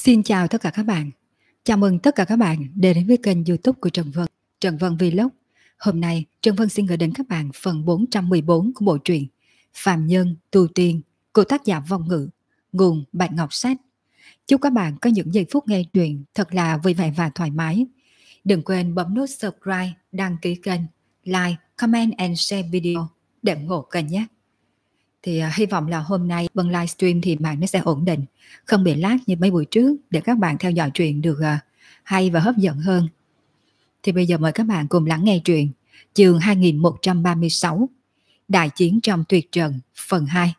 Xin chào tất cả các bạn. Chào mừng tất cả các bạn đến với kênh YouTube của Trần Vân, Trần Vân Vlog. Hôm nay Trần Vân xin gửi đến các bạn phần 414 của bộ truyện Phàm Nhân Tu Tiên của tác giả Vong Ngữ, nguồn Bạch Ngọc Sách. Chúc các bạn có những giây phút nghe truyện thật là vui vẻ và thoải mái. Đừng quên bấm nút subscribe, đăng ký kênh, like, comment and share video để ủng hộ kênh nhé. Thì hy vọng là hôm nay Vân livestream thì mạng nó sẽ ổn định, không bị lag như mấy buổi trước, để các bạn theo dõi truyện được hay và hấp dẫn hơn. Thì bây giờ mời các bạn cùng lắng nghe truyện chương 2136 Đại chiến trong tuyệt trận phần 2.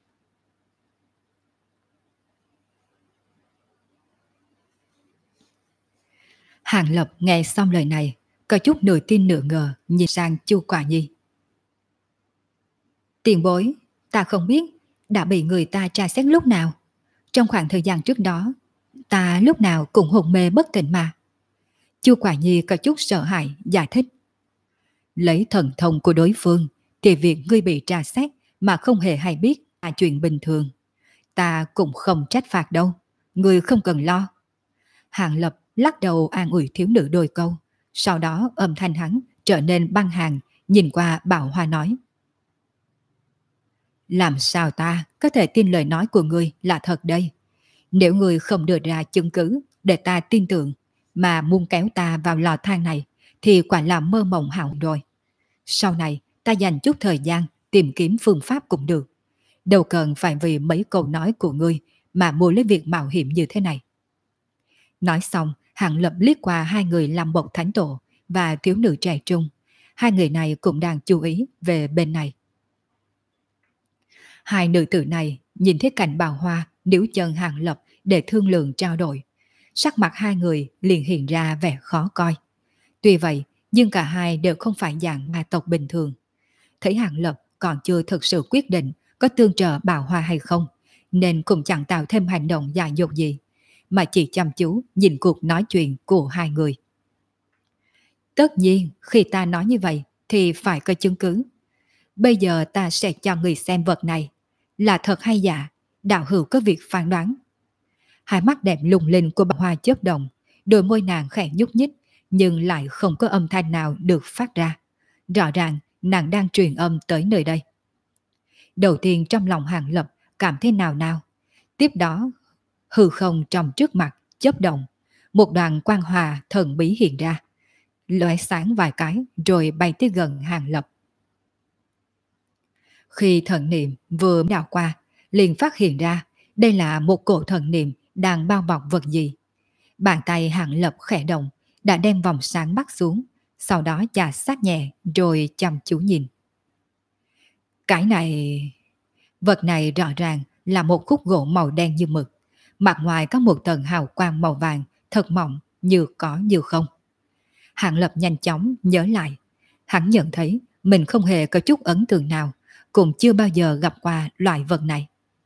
Hàng Lập nghe xong lời này, có chút nửa tin nửa ngờ nhìn sang Chu Quả Nhi. Tiền bối, ta không biết đã bị người ta tra xét lúc nào. Trong khoảng thời gian trước đó, ta lúc nào cũng hôn mê bất tỉnh mà. Chu Quả Nhi có chút sợ hãi giải thích. Lấy thần thông của đối phương thì việc ngươi bị tra xét mà không hề hay biết là chuyện bình thường. Ta cũng không trách phạt đâu, ngươi không cần lo. Hàng Lập lắc đầu an ủi thiếu nữ đôi câu. Sau đó âm thanh hắn trở nên băng hàng, nhìn qua Bảo Hoa nói. Làm sao ta có thể tin lời nói của ngươi là thật đây? Nếu ngươi không đưa ra chứng cứ để ta tin tưởng mà muốn kéo ta vào lò than này thì quả là mơ mộng hão rồi. Sau này ta dành chút thời gian tìm kiếm phương pháp cũng được. Đâu cần phải vì mấy câu nói của ngươi mà mua lấy việc mạo hiểm như thế này. Nói xong, Hàng Lập liếc qua hai người làm bộc thánh tổ và thiếu nữ trẻ trung. Hai người này cũng đang chú ý về bên này. Hai nữ tử này nhìn thấy cảnh Bảo Hoa níu chân Hàng Lập để thương lượng trao đổi. Sắc mặt hai người liền hiện ra vẻ khó coi. Tuy vậy, nhưng cả hai đều không phải dạng ma tộc bình thường. Thấy Hàng Lập còn chưa thực sự quyết định có tương trợ Bảo Hoa hay không, nên cũng chẳng tạo thêm hành động dại dột gì, mà chỉ chăm chú nhìn cuộc nói chuyện của hai người. Tất nhiên, khi ta nói như vậy thì phải có chứng cứ. Bây giờ ta sẽ cho người xem vật này. Là thật hay giả, đạo hữu có việc phán đoán. Hai mắt đẹp lung linh của Bảo Hoa chớp động, đôi môi nàng khẽ nhúc nhích, nhưng lại không có âm thanh nào được phát ra. Rõ ràng nàng đang truyền âm tới nơi đây. Đầu tiên trong lòng Hàng Lập cảm thấy nào nào. Tiếp đó, hư không trong trước mặt chớp động, một đoàn quang hòa thần bí hiện ra, lóe sáng vài cái rồi bay tới gần Hàng Lập. Khi thần niệm vừa đảo qua, liền phát hiện ra đây là một cổ thần niệm đang bao bọc vật gì. Bàn tay Hàng Lập khẽ động, đã đem vòng sáng bắt xuống, sau đó chà sát nhẹ rồi chăm chú nhìn. Cái này... Vật này rõ ràng là một khúc gỗ màu đen như mực, mặt ngoài có một tầng hào quang màu vàng thật mỏng như có như không. Hàng Lập nhanh chóng nhớ lại, hắn nhận thấy mình không hề có chút ấn tượng nào, cũng chưa bao giờ gặp qua loại vật này.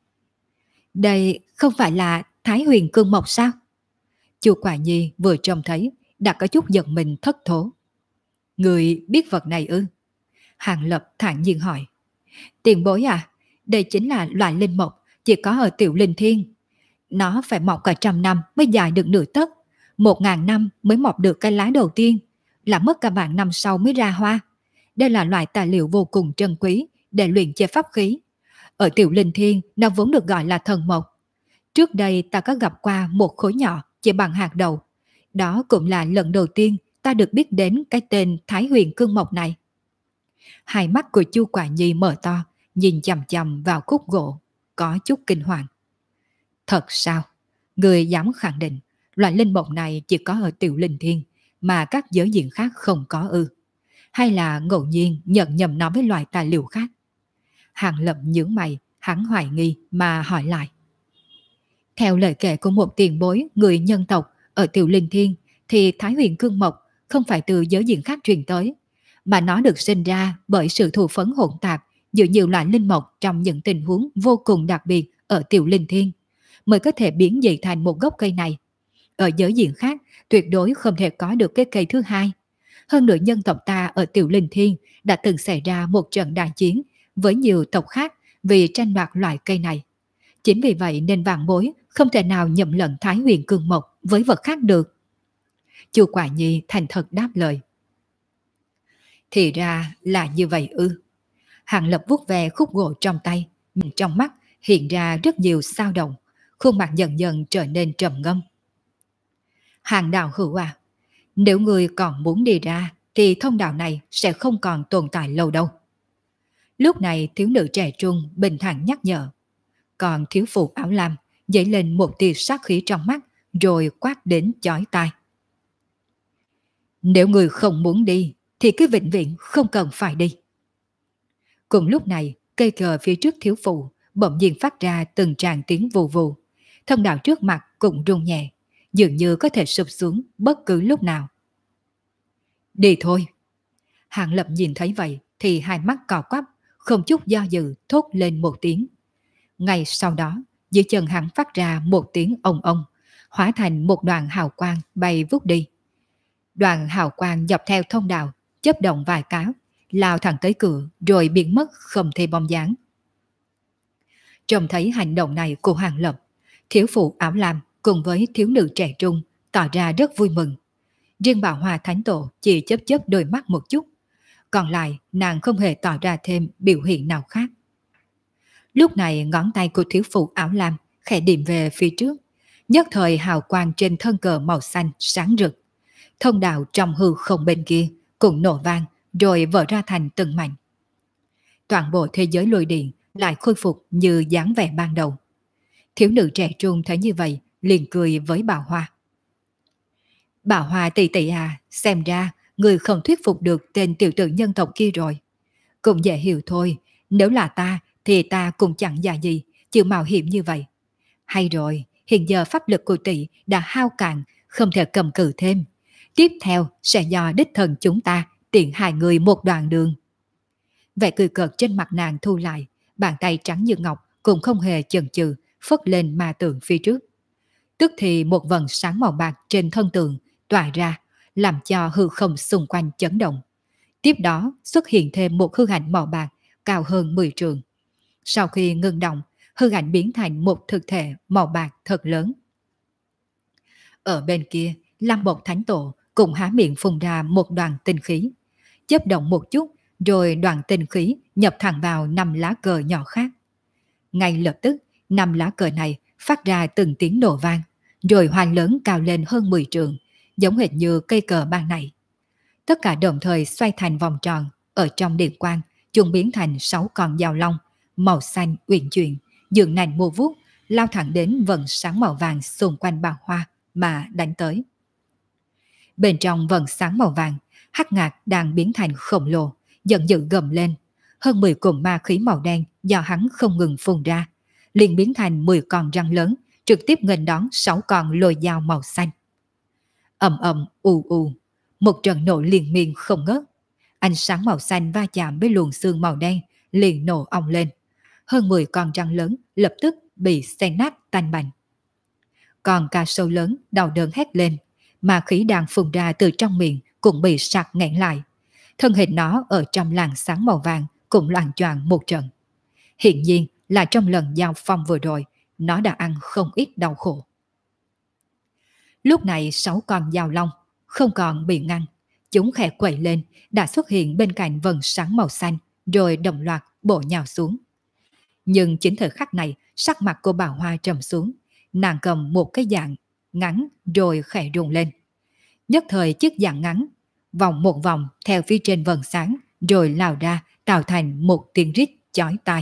Đây không phải là Thái Huyền Cương Mộc sao? Chu Quả Nhi vừa trông thấy đã có chút giận mình thất thố. Người biết vật này ư? Hàng Lập thản nhiên hỏi. Tiền bối à, đây chính là loại linh mộc chỉ có ở Tiểu Linh Thiên. Nó phải mọc cả 100 năm mới dài được nửa tấc, 1000 năm mới mọc được cái lá đầu tiên, là mất cả vạn năm sau mới ra hoa. Đây là loại tài liệu vô cùng trân quý để luyện chế pháp khí. Ở Tiểu Linh Thiên nó vốn được gọi là thần mộc. Trước đây ta có gặp qua một khối nhỏ chỉ bằng hạt đậu. Đó cũng là lần đầu tiên ta được biết đến cái tên Thái Huyền Cương Mộc này. Hai mắt của Chu Quả Nhi mở to, nhìn chằm chằm vào khúc gỗ, có chút kinh hoàng. Thật sao? Người dám khẳng định loại linh mộc này chỉ có ở Tiểu Linh Thiên mà các giới diện khác không có ư? Hay là ngẫu nhiên nhận nhầm nó với loại tài liệu khác? Hàng Lập nhướng mày, hắn hoài nghi mà hỏi lại. Theo lời kể của một tiền bối người nhân tộc ở Tiểu Linh Thiên thì Thái Huyền Cương Mộc không phải từ giới diện khác truyền tới, mà nó được sinh ra bởi sự thù phấn hỗn tạp giữa nhiều loại linh mộc trong những tình huống vô cùng đặc biệt ở Tiểu Linh Thiên, mới có thể biến dị thành một gốc cây này. Ở giới diện khác tuyệt đối không thể có được cái cây thứ hai. Hơn nữa nhân tộc ta ở Tiểu Linh Thiên đã từng xảy ra một trận đại chiến với nhiều tộc khác vì tranh đoạt loại cây này. Chính vì vậy nên vạn bối không thể nào nhầm lẫn Thái Huyền Cương Mộc với vật khác được. Chu Quả Nhi thành thật đáp lời. Thì ra là như vậy ư. Hàng Lập vuốt về khúc gỗ trong tay, nhưng trong mắt hiện ra rất nhiều sao động, khuôn mặt dần dần trở nên trầm ngâm. Hàng đạo hữu à, nếu người còn muốn đi ra thì thông đạo này sẽ không còn tồn tại lâu đâu. Lúc này thiếu nữ trẻ trung bình thản nhắc nhở. Còn thiếu phụ áo lam dấy lên một tia sát khí trong mắt rồi quát đến chói tai. Nếu người không muốn đi thì cứ vĩnh viễn không cần phải đi. Cùng lúc này cây cờ phía trước thiếu phụ bỗng nhiên phát ra từng tràng tiếng vù vù. Thông đạo trước mặt cũng rung nhẹ, dường như có thể sụp xuống bất cứ lúc nào. Đi thôi. Hàng Lập nhìn thấy vậy thì hai mắt cò quắp, không chút do dự thốt lên một tiếng. Ngay sau đó, dưới chân hắn phát ra một tiếng ong ong, hóa thành một đoàn hào quang bay vút đi. Đoàn hào quang dọc theo thông đạo, chớp động vài cái, lao thẳng tới cửa rồi biến mất không thấy bóng dáng. Trông thấy hành động này của Hàng Lập, thiếu phụ áo lam cùng với thiếu nữ trẻ trung tỏ ra rất vui mừng. Riêng bà Hoa Thánh Tổ chỉ chớp chớp đôi mắt một chút, còn lại nàng không hề tỏ ra thêm biểu hiện nào khác. Lúc này ngón tay của thiếu phụ áo lam khẽ điểm về phía trước, nhất thời hào quang trên thân cờ màu xanh sáng rực. Thông đạo trong hư không bên kia cũng nổ vang rồi vỡ ra thành từng mảnh. Toàn bộ thế giới lôi điện lại khôi phục như dáng vẻ ban đầu. Thiếu nữ trẻ trung thấy như vậy liền cười với bà Hoa. Bà Hoa tỷ tỷ à, xem ra người không thuyết phục được tên tiểu tử nhân tộc kia rồi. Cũng dễ hiểu thôi, nếu là ta thì ta cũng chẳng già gì, chịu mạo hiểm như vậy. Hay rồi, hiện giờ pháp lực của tỷ đã hao cạn, không thể cầm cự thêm. Tiếp theo sẽ do đích thần chúng ta tiện hai người một đoạn đường. Vẻ cười cợt trên mặt nàng thu lại, bàn tay trắng như ngọc cũng không hề chần chừ phất lên ma tượng phía trước. Tức thì một vầng sáng màu bạc trên thân tượng tỏa ra, làm cho hư không xung quanh chấn động. Tiếp đó xuất hiện thêm một hư ảnh màu bạc cao hơn 10 trượng. Sau khi ngưng động, hư ảnh biến thành một thực thể màu bạc thật lớn. Ở bên kia, Lam Bột Thánh Tổ cũng há miệng phun ra một đoàn tinh khí. Chớp động một chút, rồi đoàn tinh khí nhập thẳng vào 5 lá cờ nhỏ khác. Ngay lập tức, 5 lá cờ này phát ra từng tiếng nổ vang, rồi hoa lớn cao lên hơn 10 trượng, giống hệt như cây cờ ban này. Tất cả đồng thời xoay thành vòng tròn, ở trong điện quang, chúng biến thành 6 con dao long, màu xanh uyển chuyển, dường nành mùa vuốt, lao thẳng đến vầng sáng màu vàng xung quanh bà Hoa mà đánh tới. Bên trong vầng sáng màu vàng, Hắc Ngạc đang biến thành khổng lồ, giận dữ gầm lên. Hơn 10 cụm ma khí màu đen do hắn không ngừng phun ra, liền biến thành 10 con răng lớn, trực tiếp nghênh đón 6 con lôi dao màu xanh. Ầm ầm ù ù, một trận nổ liên miên không ngớt. Ánh sáng màu xanh va chạm với luồng xương màu đen, liền nổ ong lên. Hơn 10 con răng lớn lập tức bị xé nát tanh bành. Còn cá sấu lớn đau đớn hét lên, ma khí đang phun ra từ trong miệng cũng bị sặc nghẹn lại. Thân hình nó ở trong làn sáng màu vàng cũng loạng choạng một trận. Hiện nhiên là trong lần giao phong vừa rồi, nó đã ăn không ít đau khổ. Lúc này 6 con dao long không còn bị ngăn, chúng khẽ quẩy lên, đã xuất hiện bên cạnh vầng sáng màu xanh, rồi đồng loạt bổ nhào xuống. Nhưng chính thời khắc này, sắc mặt của bà Hoa trầm xuống, nàng cầm một cái dạng ngắn rồi khẽ rung lên. Nhất thời chiếc dạng ngắn vòng một vòng theo phía trên vầng sáng, rồi lao ra tạo thành một tiếng rít chói tai.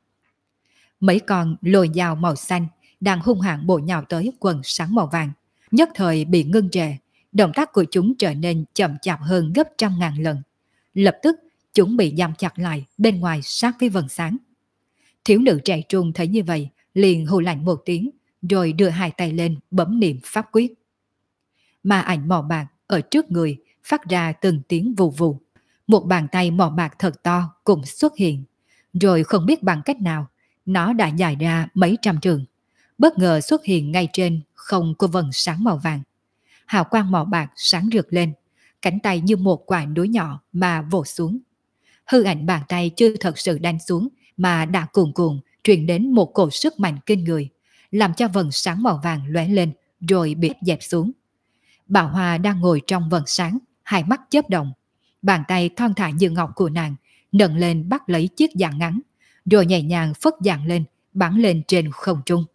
Mấy con lồi dao màu xanh đang hung hãn bổ nhào tới quần sáng màu vàng, nhất thời bị ngưng trệ, động tác của chúng trở nên chậm chạp hơn gấp trăm ngàn lần. Lập tức chúng bị giam chặt lại bên ngoài sát với vầng sáng. Thiếu nữ trẻ trung thấy như vậy, liền hù lạnh một tiếng, rồi đưa hai tay lên bấm niệm pháp quyết. Ma ảnh màu bạc ở trước người phát ra từng tiếng vù vù. Một bàn tay màu bạc thật to cũng xuất hiện, rồi không biết bằng cách nào, nó đã dài ra mấy trăm trượng, bất ngờ xuất hiện ngay trên không của vầng sáng màu vàng. Hào quang màu bạc sáng rực lên, cánh tay như một quả núi nhỏ mà vồ xuống. Hư ảnh bàn tay chưa thật sự đánh xuống mà đã cuồn cuộn truyền đến một cổ sức mạnh kinh người, làm cho vầng sáng màu vàng lóe lên rồi bị dẹp xuống. Bảo Hoa đang ngồi trong vầng sáng, hai mắt chớp động. Bàn tay thon thả như ngọc của nàng nâng lên bắt lấy chiếc dạng ngắn, rồi nhẹ nhàng phất dạng lên, bắn lên trên không trung.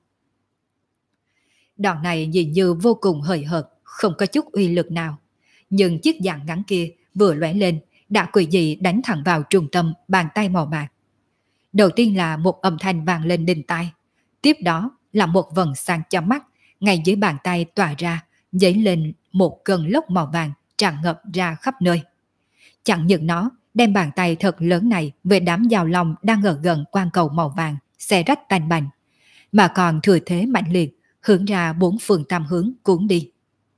Đòn này nhìn như vô cùng hời hợt, không có chút uy lực nào. Nhưng chiếc dạng ngắn kia vừa lóe lên, đã quỷ dị đánh thẳng vào trung tâm bàn tay màu bạc. Đầu tiên là một âm thanh vang lên đinh tai, tiếp đó là một vầng sáng chói mắt, ngay dưới bàn tay tỏa ra, dấy lên một cơn lốc màu vàng tràn ngập ra khắp nơi. Chẳng những nó đem bàn tay thật lớn này về đám giao long đang ở gần quan cầu màu vàng xé rách tàn bành, mà còn thừa thế mạnh liệt hướng ra bốn phương tám hướng cuốn đi.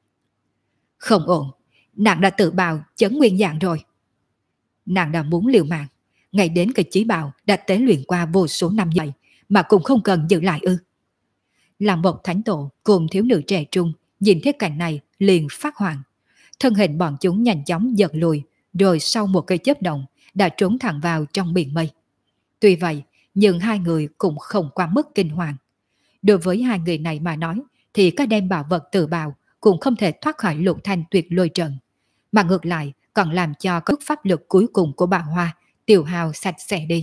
Không ổn, nàng đã tự bào chấn nguyên dạng rồi. Nàng đã muốn liều mạng, ngay đến cái chí bào đã tế luyện qua vô số năm vậy mà cũng không cần giữ lại ư. Làm một thánh tổ cùng thiếu nữ trẻ trung nhìn thấy cảnh này liền phát hoảng. Thân hình bọn chúng nhanh chóng giật lùi, rồi sau một cây chớp động đã trốn thẳng vào trong biển mây. Tuy vậy, nhưng hai người cũng không quá mức kinh hoàng. Đối với hai người này mà nói, thì các đem bảo vật tự bào cũng không thể thoát khỏi lục thanh tuyệt lôi trận, mà ngược lại còn làm cho cước pháp lực cuối cùng của bà Hoa tiêu hao sạch sẽ đi.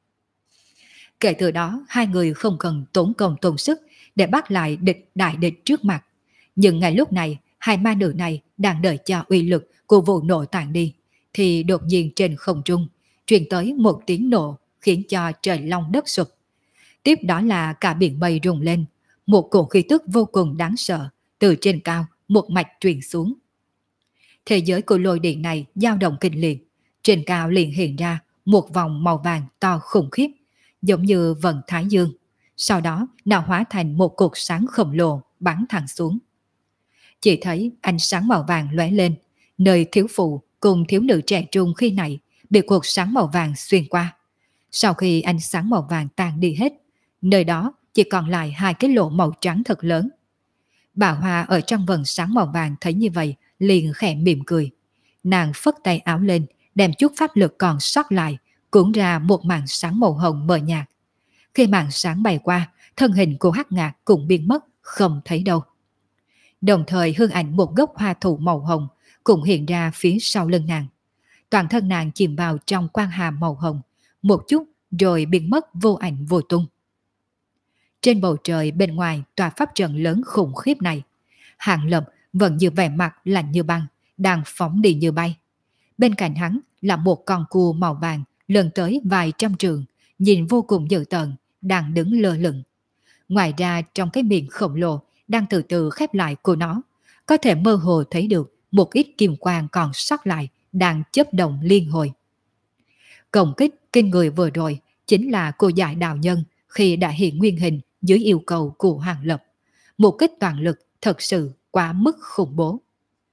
Kể từ đó, hai người không cần tốn công tốn sức để bắt lại đại địch trước mặt. Nhưng ngay lúc này, hai ma nữ này đang đợi cho uy lực của vụ nổ tàn đi, thì đột nhiên trên không trung truyền tới một tiếng nổ khiến cho trời long đất sụp. Tiếp đó là cả biển mây rung lên, một cổ khí tức vô cùng đáng sợ từ trên cao một mạch truyền xuống. Thế giới của lôi điện này dao động kịch liệt, trên cao liền hiện ra một vòng màu vàng to khủng khiếp, giống như vầng thái dương. Sau đó nó hóa thành một cột sáng khổng lồ bắn thẳng xuống. Chỉ thấy ánh sáng màu vàng lóe lên, nơi thiếu phụ cùng thiếu nữ trẻ trung khi này bị cột sáng màu vàng xuyên qua. Sau khi ánh sáng màu vàng tan đi hết, nơi đó chỉ còn lại hai cái lỗ màu trắng thật lớn. Bà Hoa ở trong vầng sáng màu vàng thấy như vậy liền khẽ mỉm cười. Nàng phất tay áo lên, đem chút pháp lực còn sót lại cuốn ra một màn sáng màu hồng mờ nhạt. Khi màn sáng bay qua, thân hình của Hắc Ngạc cũng biến mất, không thấy đâu. Đồng thời hương ảnh một gốc hoa thụ màu hồng cũng hiện ra phía sau lưng nàng. Toàn thân nàng chìm vào trong quang hà màu hồng, một chút rồi biến mất vô ảnh vô tung. Trên bầu trời bên ngoài tòa pháp trận lớn khủng khiếp này, Hàng Lập vẫn như vẻ mặt lạnh như băng, đang phóng đi như bay. Bên cạnh hắn là một con cua màu vàng lớn tới vài trăm trượng, nhìn vô cùng dữ tợn, đang đứng lơ lửng. Ngoài ra trong cái miệng khổng lồ đang từ từ khép lại của nó, có thể mơ hồ thấy được một ít kim quang còn sót lại đang chớp động liên hồi. Công kích kinh người vừa rồi chính là cô giải đạo nhân khi đã hiện nguyên hình dưới yêu cầu của Hàng Lập. Một kích toàn lực thật sự quá mức khủng bố.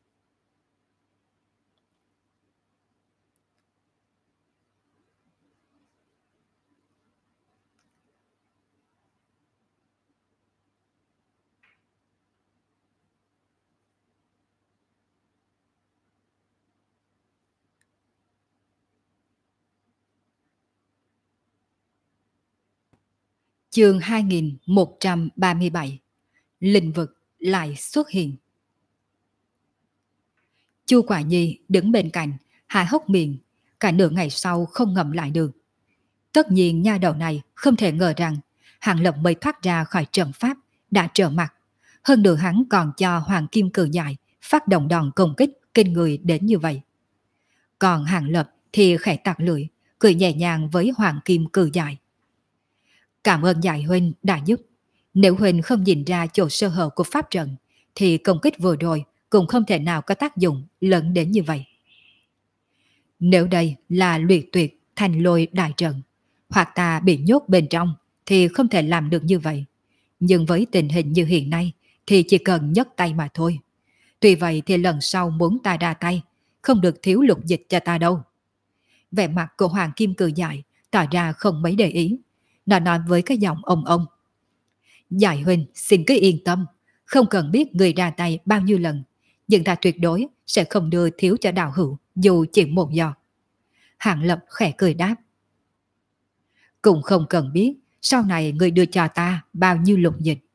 Chương 2137. Linh vực lại xuất hiện. Chu Quả Nhi đứng bên cạnh, há hốc miệng, cả nửa ngày sau không ngậm lại được. Tất nhiên nha đầu này không thể ngờ rằng Hàng Lập mới thoát ra khỏi trận pháp đã trở mặt. Hơn nữa hắn còn cho Hoàng Kim Cự Giải phát động đòn công kích kinh người đến như vậy. Còn Hàng Lập thì khẽ tặc lưỡi, cười nhẹ nhàng với Hoàng Kim Cự Giải. Cảm ơn Giải huynh đã giúp. Nếu huynh không nhìn ra chỗ sơ hở của pháp trận, thì công kích vừa rồi cũng không thể nào có tác dụng lớn đến như vậy. Nếu đây là luyện tuyệt thành lôi đại trận, hoặc ta bị nhốt bên trong, thì không thể làm được như vậy. Nhưng với tình hình như hiện nay, thì chỉ cần nhấc tay mà thôi. Tuy vậy thì lần sau muốn ta ra tay, không được thiếu lục dịch cho ta đâu. Vẻ mặt của Hoàng Kim Cự Giải tỏ ra không mấy để ý. Nó nói với cái giọng ông. Giải huynh xin cứ yên tâm, không cần biết người ra tay bao nhiêu lần, nhưng ta tuyệt đối sẽ không đưa thiếu cho đạo hữu dù chỉ một giọt. Hàng Lập khẽ cười đáp. Cũng không cần biết sau này người đưa cho ta bao nhiêu lục dịch,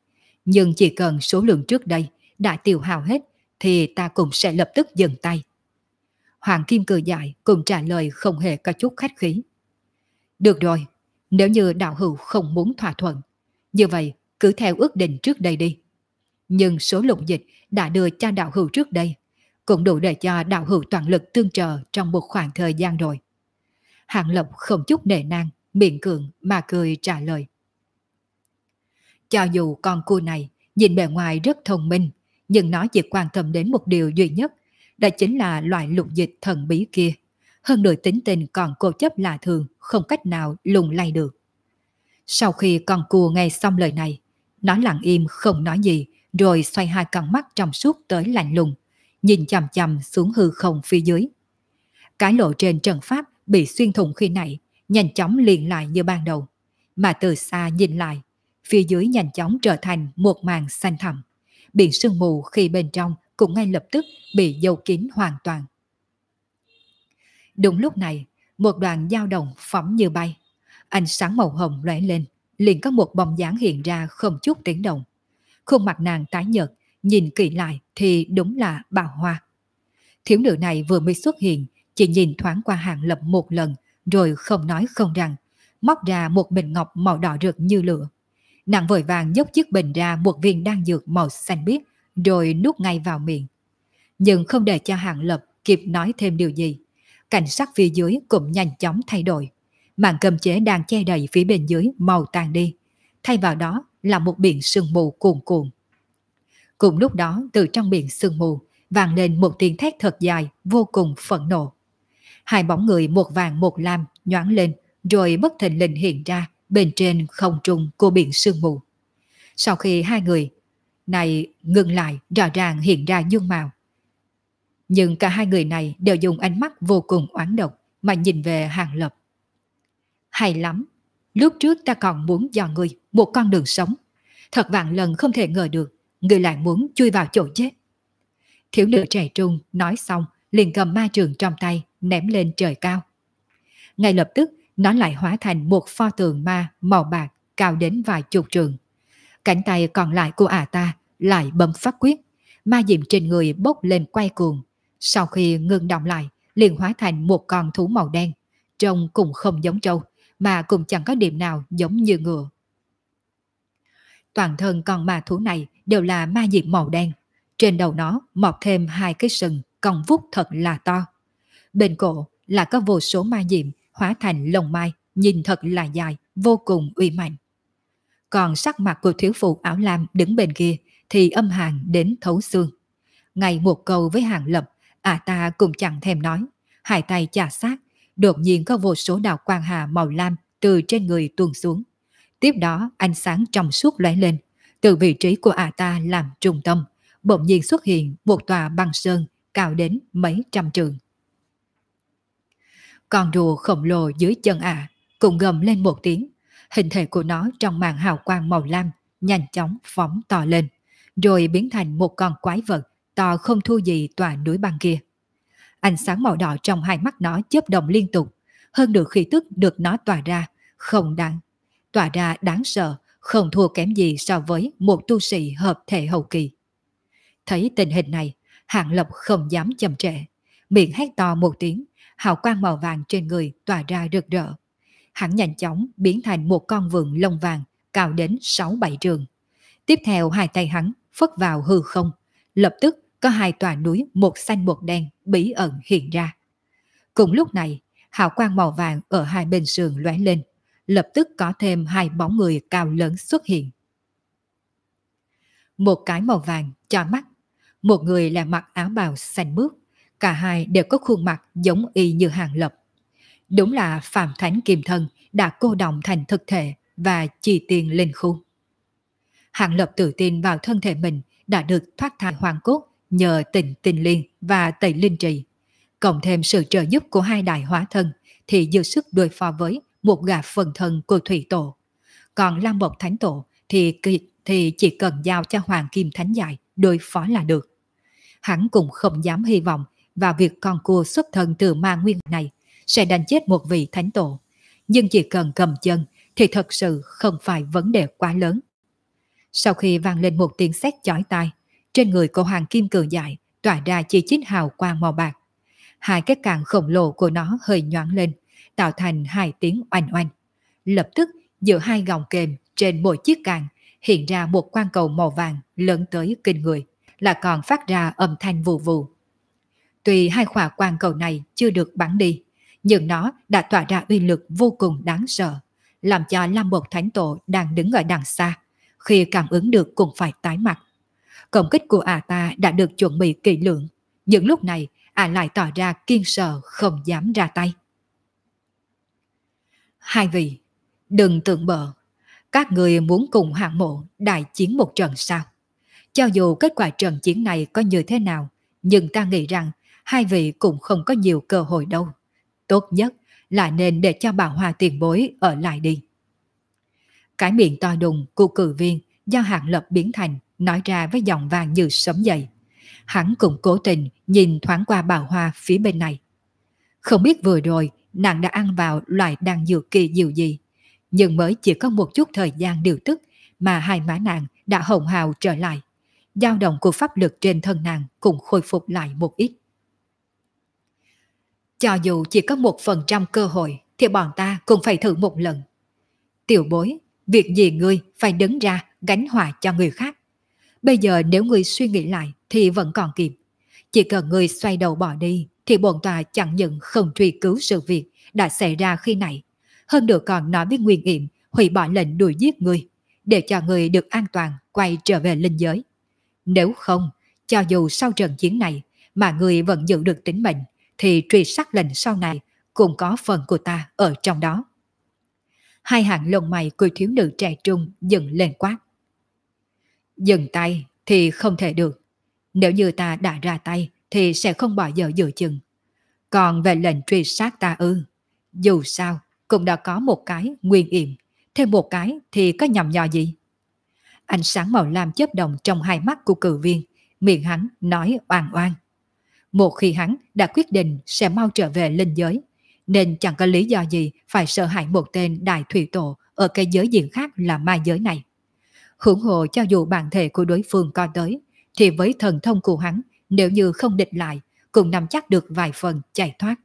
Nhưng chỉ cần số lượng trước đây đã tiêu hao hết thì ta cũng sẽ lập tức dừng tay. Hoàng Kim cười dài cùng trả lời không hề có chút khách khí. Được rồi, nếu như đạo hữu không muốn thỏa thuận, như vậy cứ theo ước định trước đây đi. Nhưng số lục dịch đã đưa cho đạo hữu trước đây, cũng đủ để cho đạo hữu toàn lực tương trợ trong một khoảng thời gian rồi. Hạng Lập không chút nể nang, miệng cường mà cười trả lời. Cho dù con cua này nhìn bề ngoài rất thông minh, nhưng nó chỉ quan tâm đến một điều duy nhất, đó chính là loại lục dịch thần bí kia. Hơn nữa tính tình còn cố chấp lạ thường, không cách nào lùng lay được. Sau khi con cua nghe xong lời này, nó lặng im không nói gì, rồi xoay hai con mắt trong suốt tới lạnh lùng, nhìn chằm chằm xuống hư không phía dưới. Cái lỗ trên trận pháp bị xuyên thủng khi nãy nhanh chóng liền lại như ban đầu, mà từ xa nhìn lại, phía dưới nhanh chóng trở thành một màn xanh thẳm. Biển sương mù khi bên trong cũng ngay lập tức bị giấu kín hoàn toàn. Đúng lúc này, một đoàn dao đồng phóng như bay. Ánh sáng màu hồng lóe lên, liền có một bóng dáng hiện ra không chút tiếng động. Khuôn mặt nàng tái nhợt, nhìn kỹ lại thì đúng là Bà Hoa. Thiếu nữ này vừa mới xuất hiện, chỉ nhìn thoáng qua Hàng Lập một lần, rồi không nói không rằng, móc ra một bình ngọc màu đỏ rực như lửa. Nàng vội vàng nhấc chiếc bình ra một viên đan dược màu xanh biếc, rồi nuốt ngay vào miệng. Nhưng không để cho Hàng Lập kịp nói thêm điều gì, cảnh sắc phía dưới cũng nhanh chóng thay đổi. Màn cầm chế đang che đậy phía bên dưới màu tàn đi, thay vào đó là một biển sương mù cuồn cuộn. Cùng lúc đó, từ trong biển sương mù vang lên một tiếng thét thật dài, vô cùng phẫn nộ. Hai bóng người một vàng một lam nhoáng lên, rồi bất thình lình hiện ra bên trên không trung của biển sương mù. Sau khi hai người này ngừng lại, rõ ràng hiện ra dương mạo. Nhưng cả hai người này đều dùng ánh mắt vô cùng oán độc mà nhìn về Hàng Lập. Hay lắm, lúc trước ta còn muốn cho ngươi một con đường sống. Thật vạn lần không thể ngờ được, ngươi lại muốn chui vào chỗ chết. Thiếu nữ trẻ trung nói xong, liền cầm ma trường trong tay, ném lên trời cao. Ngay lập tức, nó lại hóa thành một pho tượng ma màu bạc cao đến vài chục trường. Cánh tay còn lại của ta lại bấm pháp quyết, ma diệm trên người bốc lên quay cuồng. Sau khi ngừng động lại, liền hóa thành một con thú màu đen, trông cũng không giống trâu, mà cũng chẳng có điểm nào giống như ngựa. Toàn thân con ma thú này đều là ma diệm màu đen, trên đầu nó mọc thêm hai cái sừng cong vút thật là to. Bên cổ là có vô số ma diệm hóa thành lông mai, nhìn thật là dài, vô cùng uy mạnh. Còn sắc mặt của thiếu phụ áo lam đứng bên kia thì âm hàn đến thấu xương. Ngay một câu với Hàng Lập, ta cũng chẳng thèm nói, hai tay chà sát, đột nhiên có vô số đạo quang hà màu lam từ trên người tuôn xuống. Tiếp đó ánh sáng trong suốt lóe lên, từ vị trí của ta làm trung tâm, bỗng nhiên xuất hiện một tòa băng sơn cao đến mấy trăm trượng. Con rùa khổng lồ dưới chân cũng gầm lên một tiếng, hình thể của nó trong màn hào quang màu lam nhanh chóng phóng to lên, rồi biến thành một con quái vật to không thua gì tòa núi băng kia. Ánh sáng màu đỏ trong hai mắt nó chớp động liên tục, hơn được khí tức được nó tỏa ra đáng sợ, không thua kém gì so với một tu sĩ hợp thể hậu kỳ. Thấy tình hình này, Hạng Lập không dám chậm trễ, miệng hét to một tiếng, hào quang màu vàng trên người tỏa ra rực rỡ. Hắn nhanh chóng biến thành một con vượn lông vàng cao đến 6-7 trường. Tiếp theo hai tay hắn phất vào hư không, lập tức có hai tòa núi một xanh một đen bí ẩn hiện ra. Cùng lúc này, hào quang màu vàng ở hai bên sườn lóe lên, lập tức có thêm hai bóng người cao lớn xuất hiện. Một cái màu vàng cho mắt, một người là mặc áo bào xanh mướt, cả hai đều có khuôn mặt giống y như Hàng Lập. Đúng là Phạm Thánh Kim Thân đã cô động thành thực thể và trì tiền linh khu. Hàng Lập tự tin vào thân thể mình đã được thoát thai hoàng cốt nhờ Tịnh Tình Liên và Tẩy Linh Trì. Cộng thêm sự trợ giúp của hai đại hóa thân thì dư sức đối phó với một gã phần thân của Thủy Tổ. Còn Lam Bộc Thánh Tổ thì chỉ cần giao cho Hoàng Kim Thánh Giải đối phó là được. Hắn cũng không dám hy vọng vào việc con cua xuất thân từ ma nguyên này sẽ đánh chết một vị Thánh Tổ. Nhưng chỉ cần cầm chân thì thật sự không phải vấn đề quá lớn. Sau khi vang lên một tiếng sét chói tai, trên người của hoàng kim cự dại tỏa ra chỉ chín hào quang màu bạc. Hai cái càng khổng lồ của nó hơi nhoáng lên, tạo thành hai tiếng oanh oanh. Lập tức giữa hai gọng kềm trên mỗi chiếc càng hiện ra một quang cầu màu vàng lớn tới kinh người, là còn phát ra âm thanh vù vù. Tuy hai quả quang cầu này chưa được bắn đi, nhưng nó đã tỏa ra uy lực vô cùng đáng sợ, làm cho Lam Bột Thánh Tổ đang đứng ở đằng xa, khi cảm ứng được cũng phải tái mặt. Công kích của ta đã được chuẩn bị kỹ lưỡng, nhưng lúc này lại tỏ ra kiên sợ không dám ra tay. Hai vị, đừng tưởng bợ, các người muốn cùng hạng mộ đại chiến một trận sao? Cho dù kết quả trận chiến này có như thế nào, nhưng ta nghĩ rằng hai vị cũng không có nhiều cơ hội đâu. Tốt nhất là nên để cho Bảo Hoa tiền bối ở lại đi. Cái miệng to đùng của cử viên do Hạng Lập biến thành nói ra với giọng vàng như sấm dậy. Hắn cũng cố tình nhìn thoáng qua Bảo Hoa phía bên này. Không biết vừa rồi nàng đã ăn vào loại đan dược kỳ diệu gì, nhưng mới chỉ có một chút thời gian điều tức mà hai má nàng đã hồng hào trở lại. Dao động của pháp lực trên thân nàng cũng khôi phục lại một ít. Cho dù chỉ có 1% cơ hội thì bọn ta cũng phải thử một lần. Tiểu bối, việc gì ngươi phải đứng ra gánh họa cho người khác? Bây giờ nếu ngươi suy nghĩ lại thì vẫn còn kịp. Chỉ cần ngươi xoay đầu bỏ đi thì bổn tòa chẳng những không truy cứu sự việc đã xảy ra khi này, hơn nữa còn nói với Nguyên Yểm hủy bỏ lệnh đuổi giết ngươi, để cho ngươi được an toàn quay trở về linh giới. Nếu không, cho dù sau trận chiến này mà ngươi vẫn giữ được tính mệnh, thì truy sát lệnh sau này cũng có phần của ta ở trong đó. Hai hàng lông mày của thiếu nữ trẻ trung dừng lên quát. Dừng tay thì không thể được. Nếu như ta đã ra tay thì sẽ không bỏ giờ dự chừng. Còn về lệnh truy sát ta dù sao cũng đã có một cái Nguyên Yểm, thêm một cái thì có nhầm nhò gì? Ánh sáng màu lam chớp động trong hai mắt của cử viên, miệng hắn nói oan oan. Một khi hắn đã quyết định sẽ mau trở về linh giới, nên chẳng có lý do gì phải sợ hãi một tên đại thủy tổ ở cái giới diện khác là ma giới này. Hưởng hộ cho dù bản thể của đối phương có tới, thì với thần thông của hắn, nếu như không địch lại, cũng nắm chắc được vài phần chạy thoát.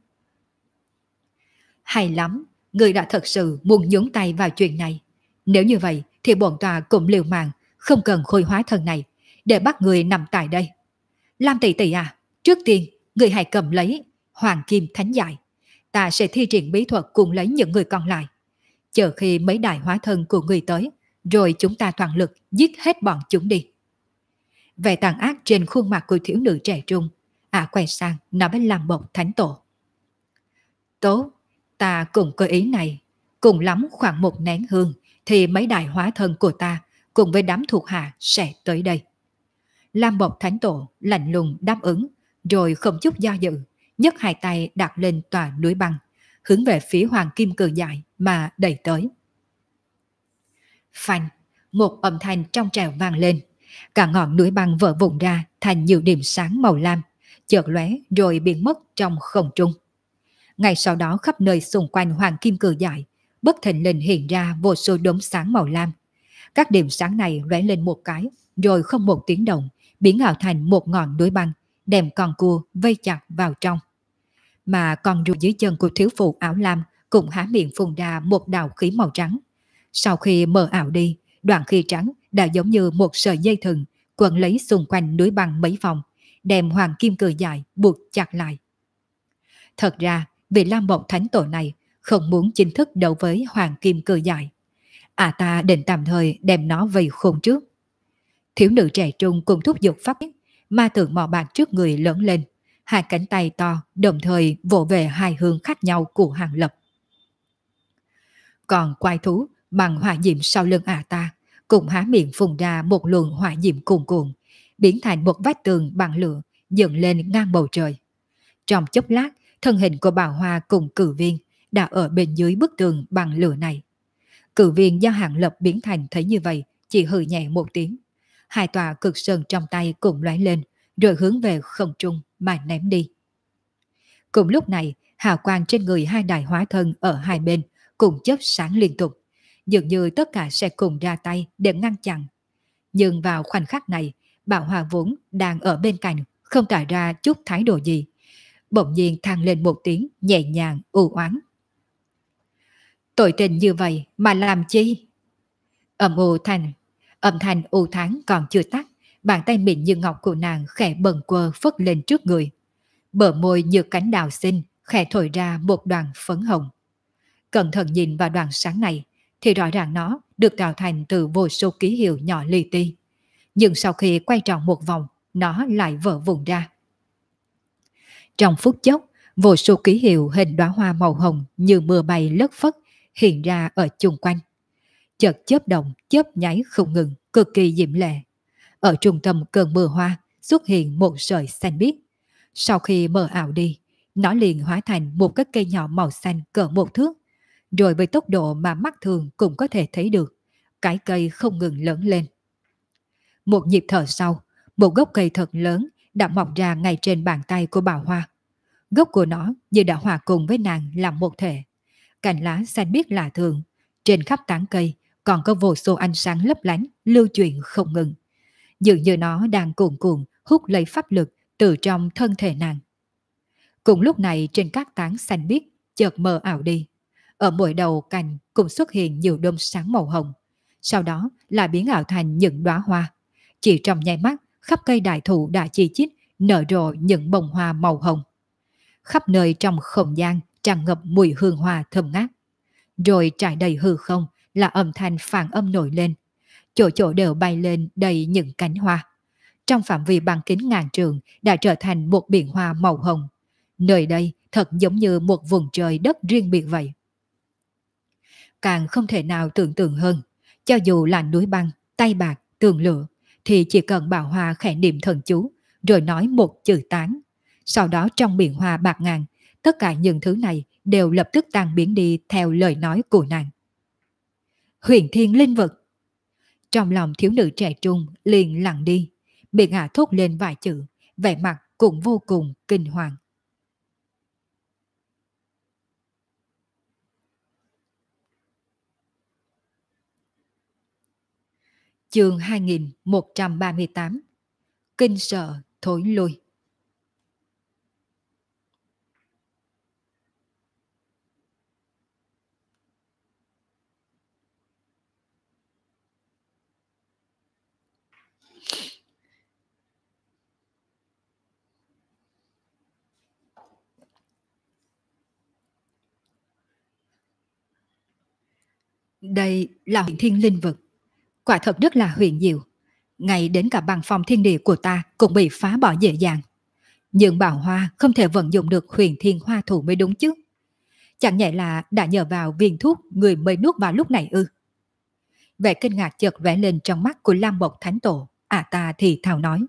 Hay lắm, người đã thật sự muốn nhúng tay vào chuyện này. Nếu như vậy thì bổn tòa cũng liều mạng, không cần khôi hóa thân này, để bắt người nằm tại đây. Lam tỷ tỷ à, trước tiên người hãy cầm lấy Hoàng Kim Thánh Giải. Ta sẽ thi triển bí thuật cùng lấy những người còn lại. Chờ khi mấy đại hóa thân của người tới, rồi chúng ta toàn lực giết hết bọn chúng đi. Vẻ tàn ác trên khuôn mặt của thiếu nữ trẻ trung, quay sang nói với Lam Bột Thánh Tổ. Tốt, ta cùng có ý này. Cùng lắm khoảng một nén hương thì mấy đại hóa thân của ta cùng với đám thuộc hạ sẽ tới đây. Lam Bột Thánh Tổ lạnh lùng đáp ứng, rồi không chút do dự, nhấc hai tay đặt lên tòa núi băng, hướng về phía Hoàng Kim Cự Dại mà đẩy tới. Phanh, một âm thanh trong trẻo vang lên, cả ngọn núi băng vỡ vụn ra thành nhiều điểm sáng màu lam, chợt lóe rồi biến mất trong không trung. Ngay sau đó khắp nơi xung quanh Hoàng Kim Cự Dại, bất thình lình hiện ra vô số đốm sáng màu lam. Các điểm sáng này lóe lên một cái, rồi không một tiếng động, biến ảo thành một ngọn núi băng, đem con cua vây chặt vào trong. Mà con rùa dưới chân của thiếu phụ áo lam cũng há miệng phun ra một đạo khí màu trắng. Sau khi mờ ảo đi, đoạn khí trắng đã giống như một sợi dây thừng quấn lấy xung quanh núi băng mấy vòng, đem Hoàng Kim Cự Dại buộc chặt lại. Thật ra, vị Lam Bột Thánh Tổ này không muốn chính thức đấu với Hoàng Kim Cự Dại. Ta định tạm thời đem nó vây khôn trước. Thiếu nữ trẻ trung cùng thúc giục pháp quyết, ma tượng mỏ bạc trước người lớn lên, hai cánh tay to đồng thời vỗ về hai hướng khác nhau của Hàng Lập. Còn quái thú bằng hỏa diệm sau lưng ta cùng há miệng phun ra một luồng hỏa diệm cuồn cuộn, biến thành một vách tường bằng lửa dựng lên ngang bầu trời. Trong chốc lát, thân hình của Bảo Hoa cùng cử viên đã ở bên dưới bức tường bằng lửa này. Cử viên do Hàng Lập biến thành thấy như vậy, chỉ hừ nhẹ một tiếng. Hai tòa cực sơn trong tay cùng lóe lên, rồi hướng về không trung mà ném đi. Cùng lúc này, hào quang trên người hai đại hóa thân ở hai bên cùng chớp sáng liên tục, dường như tất cả sẽ cùng ra tay để ngăn chặn. Nhưng vào khoảnh khắc này, Bảo Hoa vốn đang ở bên cạnh, không tỏ ra chút thái độ gì. Bỗng nhiên than lên một tiếng nhẹ nhàng u oán. Tội tình như vậy mà làm chi? Âm u thanh, âm thanh u tháng còn chưa tắt, bàn tay mịn như ngọc của nàng khẽ bần quơ phất lên trước người. Bờ môi như cánh đào xinh, khẽ thổi ra một đoàn phấn hồng. Cẩn thận nhìn vào đoàn sáng này, thì rõ ràng nó được tạo thành từ vô số ký hiệu nhỏ li ti. Nhưng sau khi quay tròn một vòng, nó lại vỡ vụn ra. Trong phút chốc, vô số ký hiệu hình đóa hoa màu hồng như mưa bay lất phất hiện ra ở chung quanh. Chợt chớp động, chớp nháy không ngừng, cực kỳ diễm lệ. Ở trung tâm cơn mưa hoa xuất hiện một sợi xanh biếc. Sau khi mờ ảo đi, nó liền hóa thành một cái cây nhỏ màu xanh cỡ một thước. Rồi với tốc độ mà mắt thường cũng có thể thấy được, cái cây không ngừng lớn lên. Một nhịp thở sau, một gốc cây thật lớn đã mọc ra ngay trên bàn tay của Bảo Hoa. Gốc của nó như đã hòa cùng với nàng làm một thể. Cành lá xanh biếc lạ thường, trên khắp tán cây còn có vô số ánh sáng lấp lánh lưu chuyển không ngừng. Dường như nó đang cuồn cuộn hút lấy pháp lực từ trong thân thể nàng. Cùng lúc này trên các tán xanh biếc chợt mờ ảo đi. Ở mỗi đầu cành cũng xuất hiện nhiều đốm sáng màu hồng. Sau đó là biến ảo thành những đóa hoa. Chỉ trong nháy mắt, khắp cây đại thụ đã chi chít nở rộ những bông hoa màu hồng. Khắp nơi trong không gian tràn ngập mùi hương hoa thơm ngát. Rồi trải đầy hư không là âm thanh phản âm nổi lên. Chỗ chỗ đều bay lên đầy những cánh hoa. Trong phạm vi bằng kính ngàn trường đã trở thành một biển hoa màu hồng. Nơi đây thật giống như một vùng trời đất riêng biệt vậy. Càng không thể nào tưởng tượng hơn, cho dù là núi băng, tay bạc, tường lửa, thì chỉ cần Bảo Hoa khẽ niệm thần chú, rồi nói một chữ tán. Sau đó trong biển hoa bạc ngàn, tất cả những thứ này đều lập tức tan biến đi theo lời nói của nàng. Huyền thiên linh vật. Trong lòng thiếu nữ trẻ trung liền lặng đi, miệng hạ thốt lên vài chữ, vẻ mặt cũng vô cùng kinh hoàng. Chương 2138. Kinh sợ thối lui. Đây là huyền thiên linh vật. Quả thật rất là huyền diệu. Ngay đến cả băng phong thiên địa của ta cũng bị phá bỏ dễ dàng. Nhưng Bảo Hoa không thể vận dụng được huyền thiên hoa thủ mới đúng chứ. Chẳng nhẽ là đã nhờ vào viên thuốc người mới nuốt vào lúc này ư? Vẻ kinh ngạc chợt vẽ lên trong mắt của Lam Bộc Thánh Tổ. Ta thì thào nói.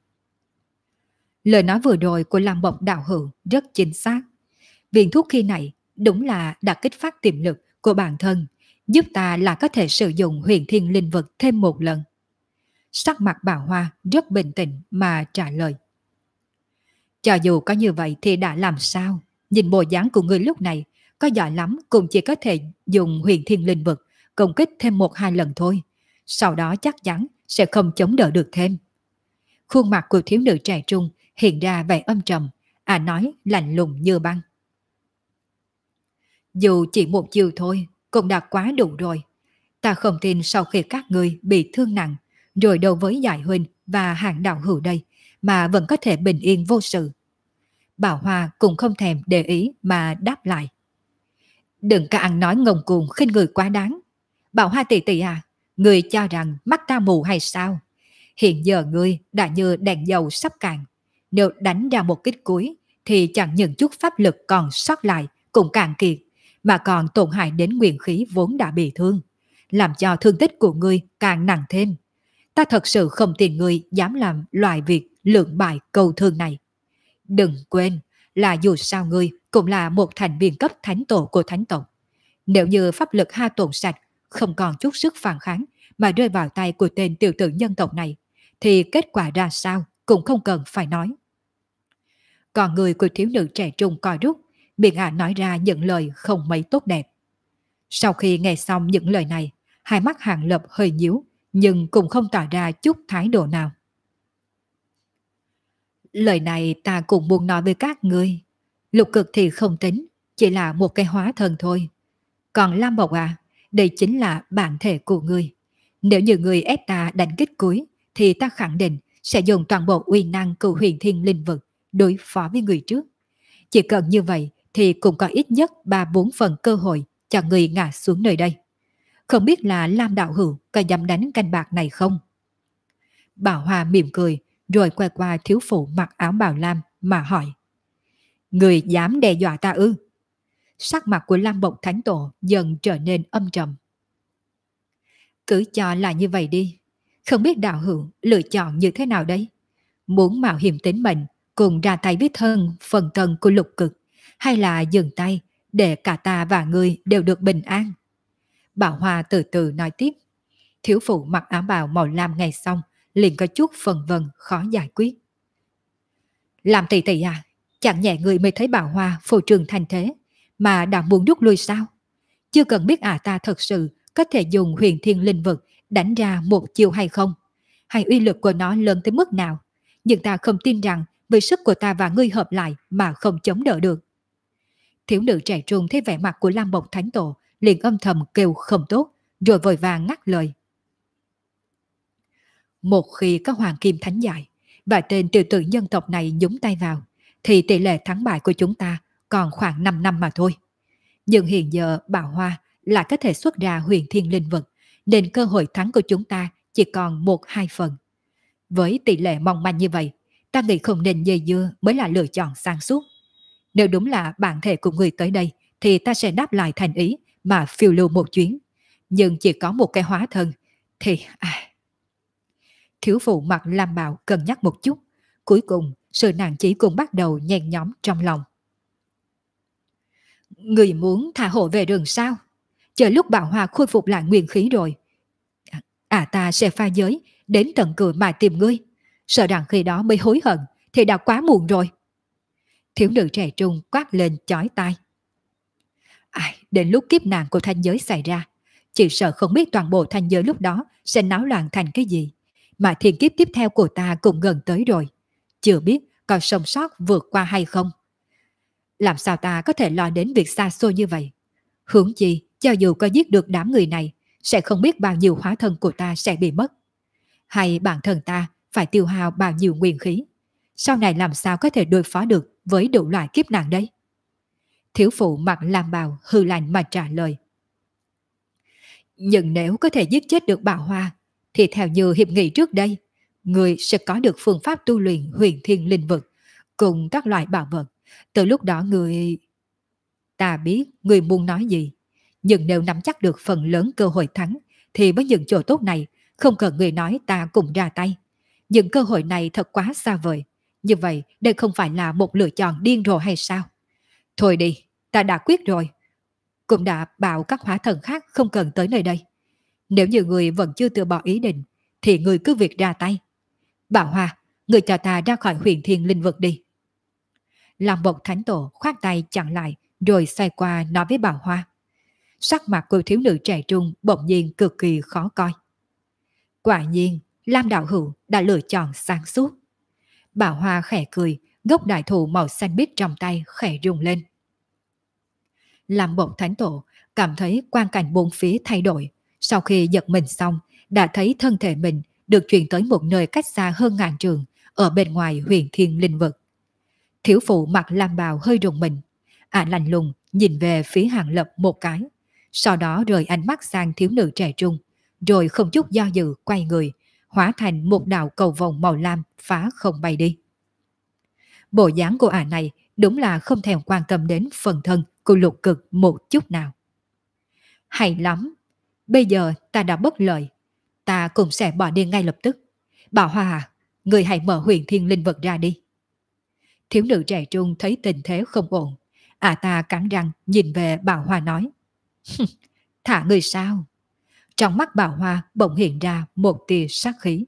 Lời nói vừa rồi của Lam Bộc đạo hữu rất chính xác. Viên thuốc khi này đúng là đã kích phát tiềm lực của bản thân, giúp ta là có thể sử dụng huyền thiên linh vật thêm một lần. Sắc mặt Bảo Hoa rất bình tĩnh mà trả lời. Cho dù có như vậy thì đã làm sao? Nhìn bộ dáng của người lúc này, có giỏi lắm cũng chỉ có thể dùng huyền thiên linh vật công kích thêm một hai lần thôi. Sau đó chắc chắn sẽ không chống đỡ được thêm. Khuôn mặt của thiếu nữ trẻ trung hiện ra vẻ âm trầm, nói lạnh lùng như băng. Dù chỉ một chiều thôi cũng đã quá đủ rồi. Ta không tin sau khi các người bị thương nặng, rồi đâu với Giải Huynh và Hạng đạo hữu đây, mà vẫn có thể bình yên vô sự. Bảo Hoa cũng không thèm để ý mà đáp lại. Đừng có ăn nói ngông cuồng khinh người quá đáng. Bảo Hoa tỷ tỷ à, người cho rằng mắt ta mù hay sao? Hiện giờ ngươi đã như đèn dầu sắp cạn. Nếu đánh ra một kích cuối thì chẳng những chút pháp lực còn sót lại cũng cạn kiệt, mà còn tổn hại đến nguyên khí vốn đã bị thương, làm cho thương tích của ngươi càng nặng thêm. Ta thật sự không tin ngươi dám làm loại việc lượng bại cầu thương này. Đừng quên là dù sao ngươi cũng là một thành viên cấp thánh tổ của thánh tộc. Nếu như pháp lực ha tổn sạch, không còn chút sức phản kháng mà rơi vào tay của tên tiểu tử nhân tộc này, thì kết quả ra sao cũng không cần phải nói. Còn người của thiếu nữ trẻ trung coi rút, miệng nói ra những lời không mấy tốt đẹp. Sau khi nghe xong những lời này, hai mắt Hàng Lập hơi nhíu, nhưng cũng không tỏ ra chút thái độ nào. Lời này ta cũng muốn nói với các ngươi. Lục cực thì không tính, chỉ là một cái hóa thân thôi. Còn Lam Mộc à, đây chính là bản thể của ngươi. Nếu như ngươi ép ta đánh kích cuối, thì ta khẳng định sẽ dùng toàn bộ uy năng của huyền thiên linh vực đối phó với người trước. Chỉ cần như vậy thì cũng có ít nhất 3-4 phần cơ hội cho người ngã xuống nơi đây. Không biết là Lam đạo hữu có dám đánh canh bạc này không? Bảo Hòa mỉm cười, rồi quay qua thiếu phụ mặc áo bào lam mà hỏi. Người dám đe dọa ta ư? Sắc mặt của Lam Bộc Thánh Tổ dần trở nên âm trầm. Cứ cho là như vậy đi. Không biết đạo hữu lựa chọn như thế nào đấy? Muốn mạo hiểm tính mệnh cùng ra tay với thân phần thân của lục cực, hay là dừng tay để cả ta và ngươi đều được bình an? Bảo Hoa từ từ nói tiếp. Thiếu phụ mặc áo bào màu lam nghe xong liền có chút phần vân khó giải quyết. Làm tỷ tỷ à, chẳng nhẹ người mới thấy Bảo Hoa phô trương thành thế mà đã muốn rút lui sao? Chưa cần biết ta thật sự có thể dùng huyền thiên linh vực đánh ra một chiêu hay không, hay uy lực của nó lớn tới mức nào, nhưng ta không tin rằng với sức của ta và ngươi hợp lại mà không chống đỡ được. Thiếu nữ trẻ trung thấy vẻ mặt của Lam Bộc Thánh Tổ liền âm thầm kêu không tốt, rồi vội vàng ngắt lời. Một khi có Hoàng Kim Thánh Giải và tên tiểu tử nhân tộc này nhúng tay vào, thì tỷ lệ thắng bại của chúng ta còn khoảng 5 năm mà thôi. Nhưng hiện giờ Bảo Hoa lại có thể xuất ra huyền thiên linh vực, nên cơ hội thắng của chúng ta chỉ còn 1-2 phần. Với tỷ lệ mong manh như vậy, ta nghĩ không nên dây dưa mới là lựa chọn sáng suốt. Nếu đúng là bản thể của người tới đây, thì ta sẽ đáp lại thành ý mà phiêu lưu một chuyến. Nhưng chỉ có một cái hóa thân, thì... Thiếu phụ mặt lam bào cân nhắc một chút. Cuối cùng, sự nàng chỉ cũng bắt đầu nhen nhóm trong lòng. Người muốn thả hộ về rừng sao? Chờ lúc Bảo Hoa khôi phục lại nguyên khí rồi, ta sẽ pha giới đến tận cửa mà tìm ngươi. Sợ rằng khi đó mới hối hận thì đã quá muộn rồi. Thiếu nữ trẻ trung quát lên chói tai. Đến lúc kiếp nạn của thanh giới xảy ra, chỉ sợ không biết toàn bộ thanh giới lúc đó sẽ náo loạn thành cái gì. Mà thiên kiếp tiếp theo của ta cũng gần tới rồi, chưa biết còn sống sót vượt qua hay không. Làm sao ta có thể lo đến việc xa xôi như vậy? Huống chi, cho dù có giết được đám người này, sẽ không biết bao nhiêu hóa thân của ta sẽ bị mất. Hay bản thân ta phải tiêu hao bao nhiêu nguyên khí. Sau này làm sao có thể đối phó được với đủ loại kiếp nạn đấy? Thiếu phụ mặc lam bào hư lạnh mà trả lời. Nhưng nếu có thể giết chết được Bảo Hoa, thì theo như hiệp nghị trước đây, người sẽ có được phương pháp tu luyện huyền thiên linh vực cùng các loại bảo vật. Từ lúc đó người... Ta biết người muốn nói gì, nhưng nếu nắm chắc được phần lớn cơ hội thắng, thì với những chỗ tốt này, không cần người nói ta cùng ra tay. Nhưng cơ hội này thật quá xa vời. Như vậy, đây không phải là một lựa chọn điên rồ hay sao? Thôi đi, ta đã quyết rồi. Cũng đã bảo các hóa thần khác không cần tới nơi đây. Nếu như người vẫn chưa từ bỏ ý định, thì người cứ việc ra tay. Bảo Hoa, người cho ta ra khỏi huyền thiên linh vực đi. Lam Bộc Thánh Tổ khoát tay chặn lại, rồi xoay qua nói với Bảo Hoa. Sắc mặt của thiếu nữ trẻ trung bỗng nhiên cực kỳ khó coi. Quả nhiên, Lam đạo hữu đã lựa chọn sáng suốt. Bảo Hoa khẽ cười, gốc đại thụ màu xanh biếc trong tay khẽ rung lên. Lam Bộc Thánh Tổ cảm thấy quang cảnh bốn phía thay đổi. Sau khi giật mình xong, đã thấy thân thể mình được chuyển tới một nơi cách xa hơn ngàn trường, ở bên ngoài huyền thiên linh vực. Thiếu phụ mặc lam bào hơi rùng mình. Lạnh lùng nhìn về phía Hàng Lập một cái, sau đó rời ánh mắt sang thiếu nữ trẻ trung, rồi không chút do dự quay người, hóa thành một đạo cầu vồng màu lam phá không bay đi. Bộ dáng của này đúng là không thèm quan tâm đến phần thân của lục cực một chút nào. Hay lắm, bây giờ ta đã bất lợi, ta cũng sẽ bỏ đi ngay lập tức. Bảo Hoa à, người hãy mở huyền thiên linh vật ra đi. Thiếu nữ trẻ trung thấy tình thế không ổn, ta cắn răng nhìn về Bảo Hoa nói. Thả người sao? Trong mắt Bảo Hoa bỗng hiện ra một tia sát khí.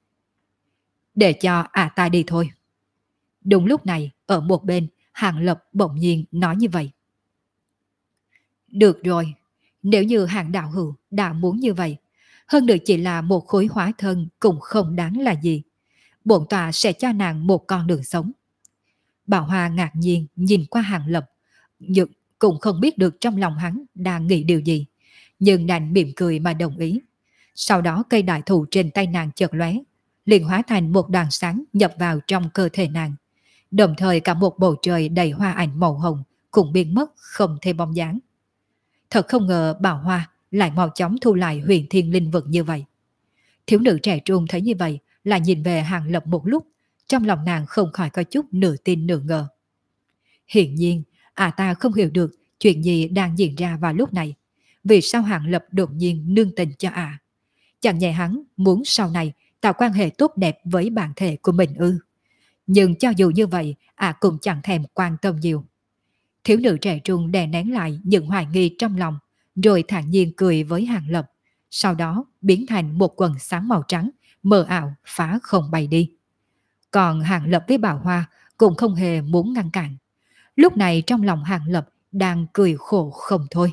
Để cho ta đi thôi. Đúng lúc này, ở một bên, Hàng Lập bỗng nhiên nói như vậy. Được rồi, nếu như Hàng đạo hữu đã muốn như vậy, Hơn nữa chỉ là một khối hóa thân cũng không đáng là gì. Bổn tọa sẽ cho nàng một con đường sống. Bảo Hoa ngạc nhiên nhìn qua Hàng Lập, nhưng cũng không biết được trong lòng hắn đang nghĩ điều gì, nhưng nàng mỉm cười mà đồng ý. Sau đó cây đại thụ trên tay nàng chợt lóe, liền hóa thành một đoàn sáng nhập vào trong cơ thể nàng. Đồng thời cả một bầu trời đầy hoa ảnh màu hồng cũng biến mất không thêm bóng dáng. Thật không ngờ Bảo Hoa lại mau chóng thu lại huyền thiên linh vật như vậy. Thiếu nữ trẻ trung thấy như vậy là nhìn về Hàng Lập một lúc, trong lòng nàng không khỏi có chút nửa tin nửa ngờ. Hiển nhiên, ta không hiểu được chuyện gì đang diễn ra vào lúc này. Vì sao Hàng Lập đột nhiên nương tình cho Chẳng nhẽ hắn muốn sau này tạo quan hệ tốt đẹp với bản thể của mình ư? Nhưng cho dù như vậy, cũng chẳng thèm quan tâm nhiều. Thiếu nữ trẻ trung đè nén lại những hoài nghi trong lòng, rồi thản nhiên cười với Hàng Lập, sau đó biến thành một quần sáng màu trắng, mờ ảo phá không bay đi. Còn Hàng Lập với Bảo Hoa cũng không hề muốn ngăn cản. Lúc này trong lòng Hàng Lập đang cười khổ không thôi.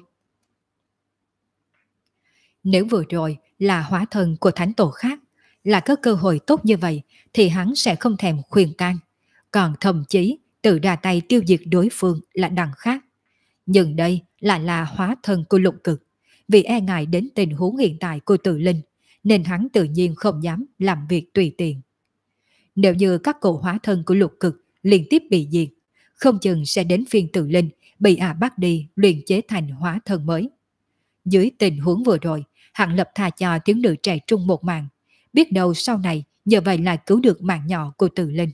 Nếu vừa rồi là hóa thân của thánh tổ khác, là có cơ hội tốt như vậy, thì hắn sẽ không thèm khuyên can, còn thậm chí tự ra tay tiêu diệt đối phương là đằng khác. Nhưng đây lại là hóa thân của Lục Cực, vì e ngại đến tình huống hiện tại của Tự Linh, nên hắn tự nhiên không dám làm việc tùy tiện. Nếu như các cổ hóa thân của Lục Cực liên tiếp bị diệt, không chừng sẽ đến phiên Tự Linh bị bắt đi luyện chế thành hóa thân mới. Dưới tình huống vừa rồi, Hàng Lập tha cho thiếu nữ trẻ trung một mạng, biết đâu sau này nhờ vậy là cứu được mạng nhỏ của Tự Linh.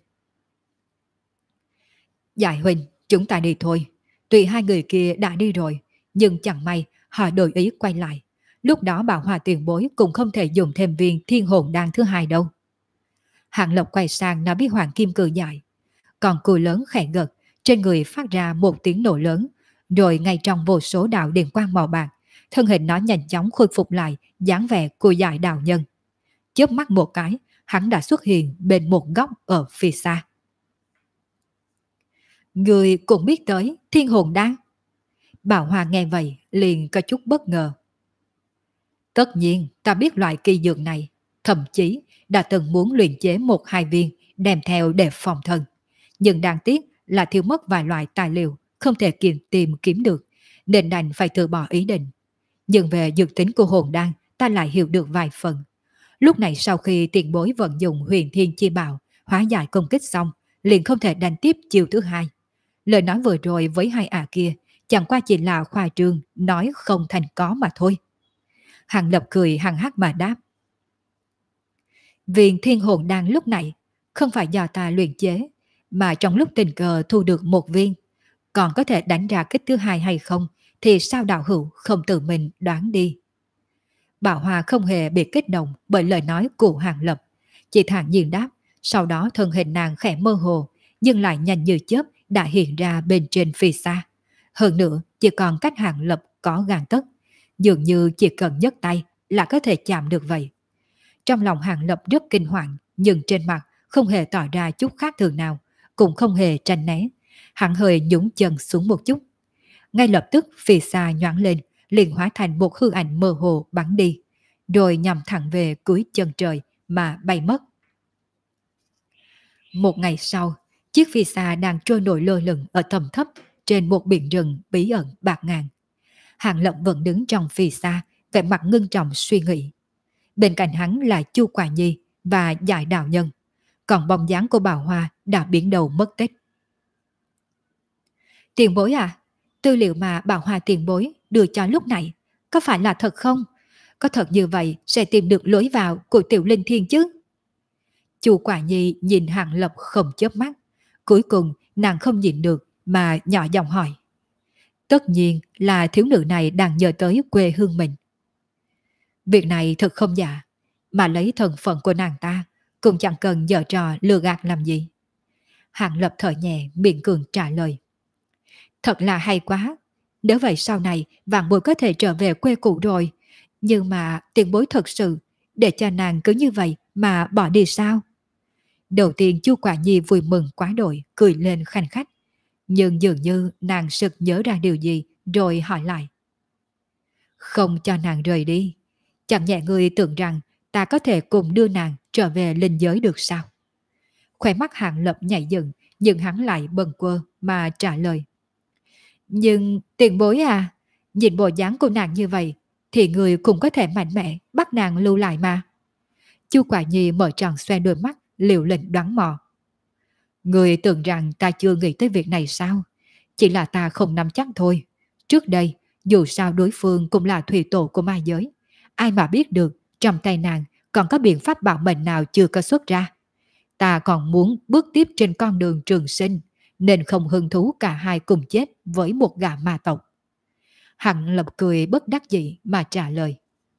Đại huynh, chúng ta đi thôi. Tuy hai người kia đã đi rồi, nhưng chẳng may họ đổi ý quay lại. Lúc đó Bảo Hòa tiền bối cũng không thể dùng thêm viên thiên hồn đan thứ hai đâu. Hàng Lộc quay sang nói với Hoàng Kim cười dài. Còn cùi lớn khẽ gật, trên người phát ra một tiếng nổ lớn, rồi ngay trong vô số đạo điện quang màu bạc, thân hình nó nhanh chóng khôi phục lại dáng vẻ của dải đạo nhân. Chớp mắt một cái, hắn đã xuất hiện bên một góc ở phía xa. Người cũng biết tới thiên hồn đan. Bảo Hòa nghe vậy liền có chút bất ngờ. Tất nhiên ta biết loại kỳ dược này, thậm chí đã từng muốn luyện chế một hai viên đem theo để phòng thân. Nhưng đáng tiếc là thiếu mất vài loại tài liệu không thể tìm kiếm được, nên đành phải từ bỏ ý định. Nhưng về dược tính của hồn đan ta lại hiểu được vài phần. Lúc này sau khi tiền bối vận dụng huyền thiên chi bảo hóa giải công kích xong, liền không thể đánh tiếp chiều thứ hai. Lời nói vừa rồi với hai kia chẳng qua chỉ là khoa trương nói không thành có mà thôi. Hàng Lập cười hằng hắc mà đáp. Viên thiên hồn đan lúc này không phải do ta luyện chế, mà trong lúc tình cờ thu được một viên. Còn có thể đánh ra kích thứ hai hay không thì sao đạo hữu không tự mình đoán đi. Bảo Hòa không hề bị kích động bởi lời nói của Hàng Lập, chỉ thản nhiên đáp, sau đó thân hình nàng khẽ mơ hồ, nhưng lại nhanh như chớp đã hiện ra bên trên phía xa. Hơn nữa chỉ còn cách Hàng Lập có gang tấc, dường như chỉ cần nhấc tay là có thể chạm được vậy. Trong lòng Hàng Lập rất kinh hoàng, nhưng trên mặt không hề tỏ ra chút khác thường nào, cũng không hề tranh né. Hắn hơi nhún chân xuống một chút. Ngay lập tức phía xa nhoáng lên, liền hóa thành một hư ảnh mơ hồ bắn đi, rồi nhằm thẳng về cuối chân trời mà bay mất. Một ngày sau, chiếc phi xa đang trôi nổi lơ lửng ở tầm thấp trên một biển rừng bí ẩn bạc ngàn. Hàng Lập vẫn đứng trong phi xa, vẻ mặt ngưng trọng suy nghĩ. Bên cạnh hắn là Chu Quả Nhi và Giải Đạo Nhân, còn bóng dáng của Bảo Hoa đã biến đầu mất tích. Tiền bối tư liệu mà Bảo Hoa tiền bối đưa cho lúc này, có phải là thật không? Có thật như vậy sẽ tìm được lối vào của Tiểu Linh Thiên chứ? Chu Quả Nhi nhìn Hàng Lập không chớp mắt. Cuối cùng nàng không nhịn được mà nhỏ giọng hỏi. Tất nhiên là thiếu nữ này đang nhớ tới quê hương mình. Việc này thật không giả, mà lấy thân phận của nàng ta cũng chẳng cần giở trò lừa gạt làm gì. Hàng Lập thở nhẹ miệng cường trả lời. Thật là hay quá, nếu vậy sau này vạn bối có thể trở về quê cũ rồi, nhưng mà tiền bối thật sự để cho nàng cứ như vậy mà bỏ đi sao? Đầu tiên Chu Quả Nhi vui mừng quá đội, cười lên khanh khách. Nhưng dường như nàng sực nhớ ra điều gì rồi hỏi lại. Không cho nàng rời đi, Chẳng nhẽ ngươi tưởng rằng ta có thể cùng đưa nàng trở về linh giới được sao? Khóe mắt Hàng Lập nhảy dựng, nhưng hắn lại bần quơ mà trả lời. Nhưng tiền bối à, nhìn bộ dáng của nàng như vậy, thì người cũng có thể mạnh mẽ bắt nàng lưu lại mà. Chu Quả Nhi mở tròn xoe đôi mắt, liều lĩnh đoán mò. Người tưởng rằng ta chưa nghĩ tới việc này sao? Chỉ là ta không nắm chắc thôi. Trước đây, dù sao đối phương cũng là thủy tổ của ma giới. Ai mà biết được trong tay nàng còn có biện pháp bảo mệnh nào chưa có xuất ra. Ta còn muốn bước tiếp trên con đường trường sinh, nên không hứng thú cả hai cùng chết với một gã ma tộc. Hằng Lập cười bất đắc dĩ mà trả lời.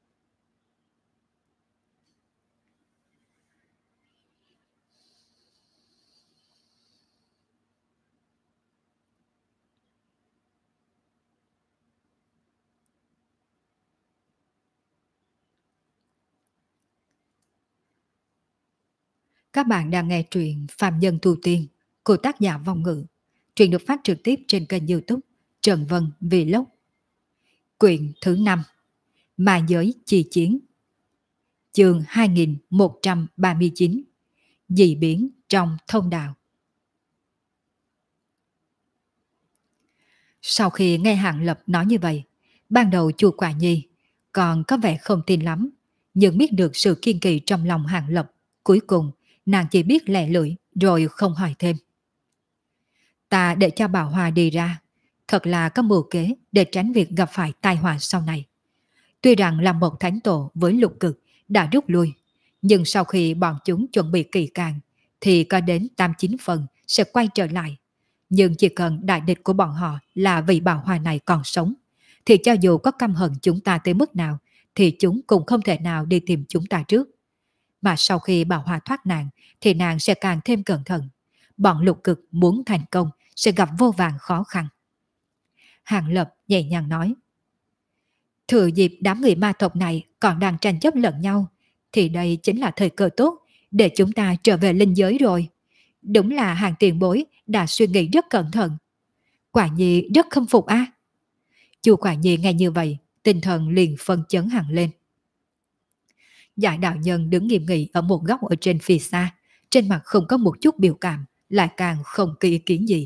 Các bạn đang nghe truyện Phạm Nhân Tu Tiên của tác giả Vong Ngữ. Truyện được phát trực tiếp trên kênh YouTube Trần Vân Vlog. Quyển thứ 5, Ma Giới Chi Chiến. Chương 2139, Dị biến trong thông đạo. Sau khi nghe Hạng Lập nói như vậy, ban đầu Chu Quả Nhi còn có vẻ không tin lắm, nhưng biết được sự kiên kỳ trong lòng Hạng Lập, cuối cùng nàng chỉ biết lẻ lưỡi rồi không hỏi thêm. Ta để cho Bảo Hòa đi ra, thật là có mưu kế để tránh việc gặp phải tai họa sau này. Tuy rằng là một thánh tổ với lục cực đã rút lui, nhưng sau khi bọn chúng chuẩn bị kỹ càng thì có đến 89 phần sẽ quay trở lại. Nhưng chỉ cần đại địch của bọn họ là vị Bảo Hòa này còn sống, thì cho dù có căm hận chúng ta tới mức nào thì chúng cũng không thể nào đi tìm chúng ta trước. Mà sau khi Bảo Hòa thoát nạn thì nàng sẽ càng thêm cẩn thận. Bọn lục cực muốn thành công sẽ gặp vô vàn khó khăn. Hàng Lập nhẹ nhàng nói. Thừa dịp đám người ma tộc này còn đang tranh chấp lẫn nhau, thì đây chính là thời cơ tốt để chúng ta trở về linh giới rồi. Đúng là Hàng tiền bối đã suy nghĩ rất cẩn thận. Quả Nhi rất khâm phục á. Chu Quả Nhi nghe như vậy, tinh thần liền phân chấn hẳn lên. Giải đạo nhân đứng nghiêm nghị ở một góc ở trên phía xa, trên mặt không có một chút biểu cảm, lại càng không có ý kiến gì.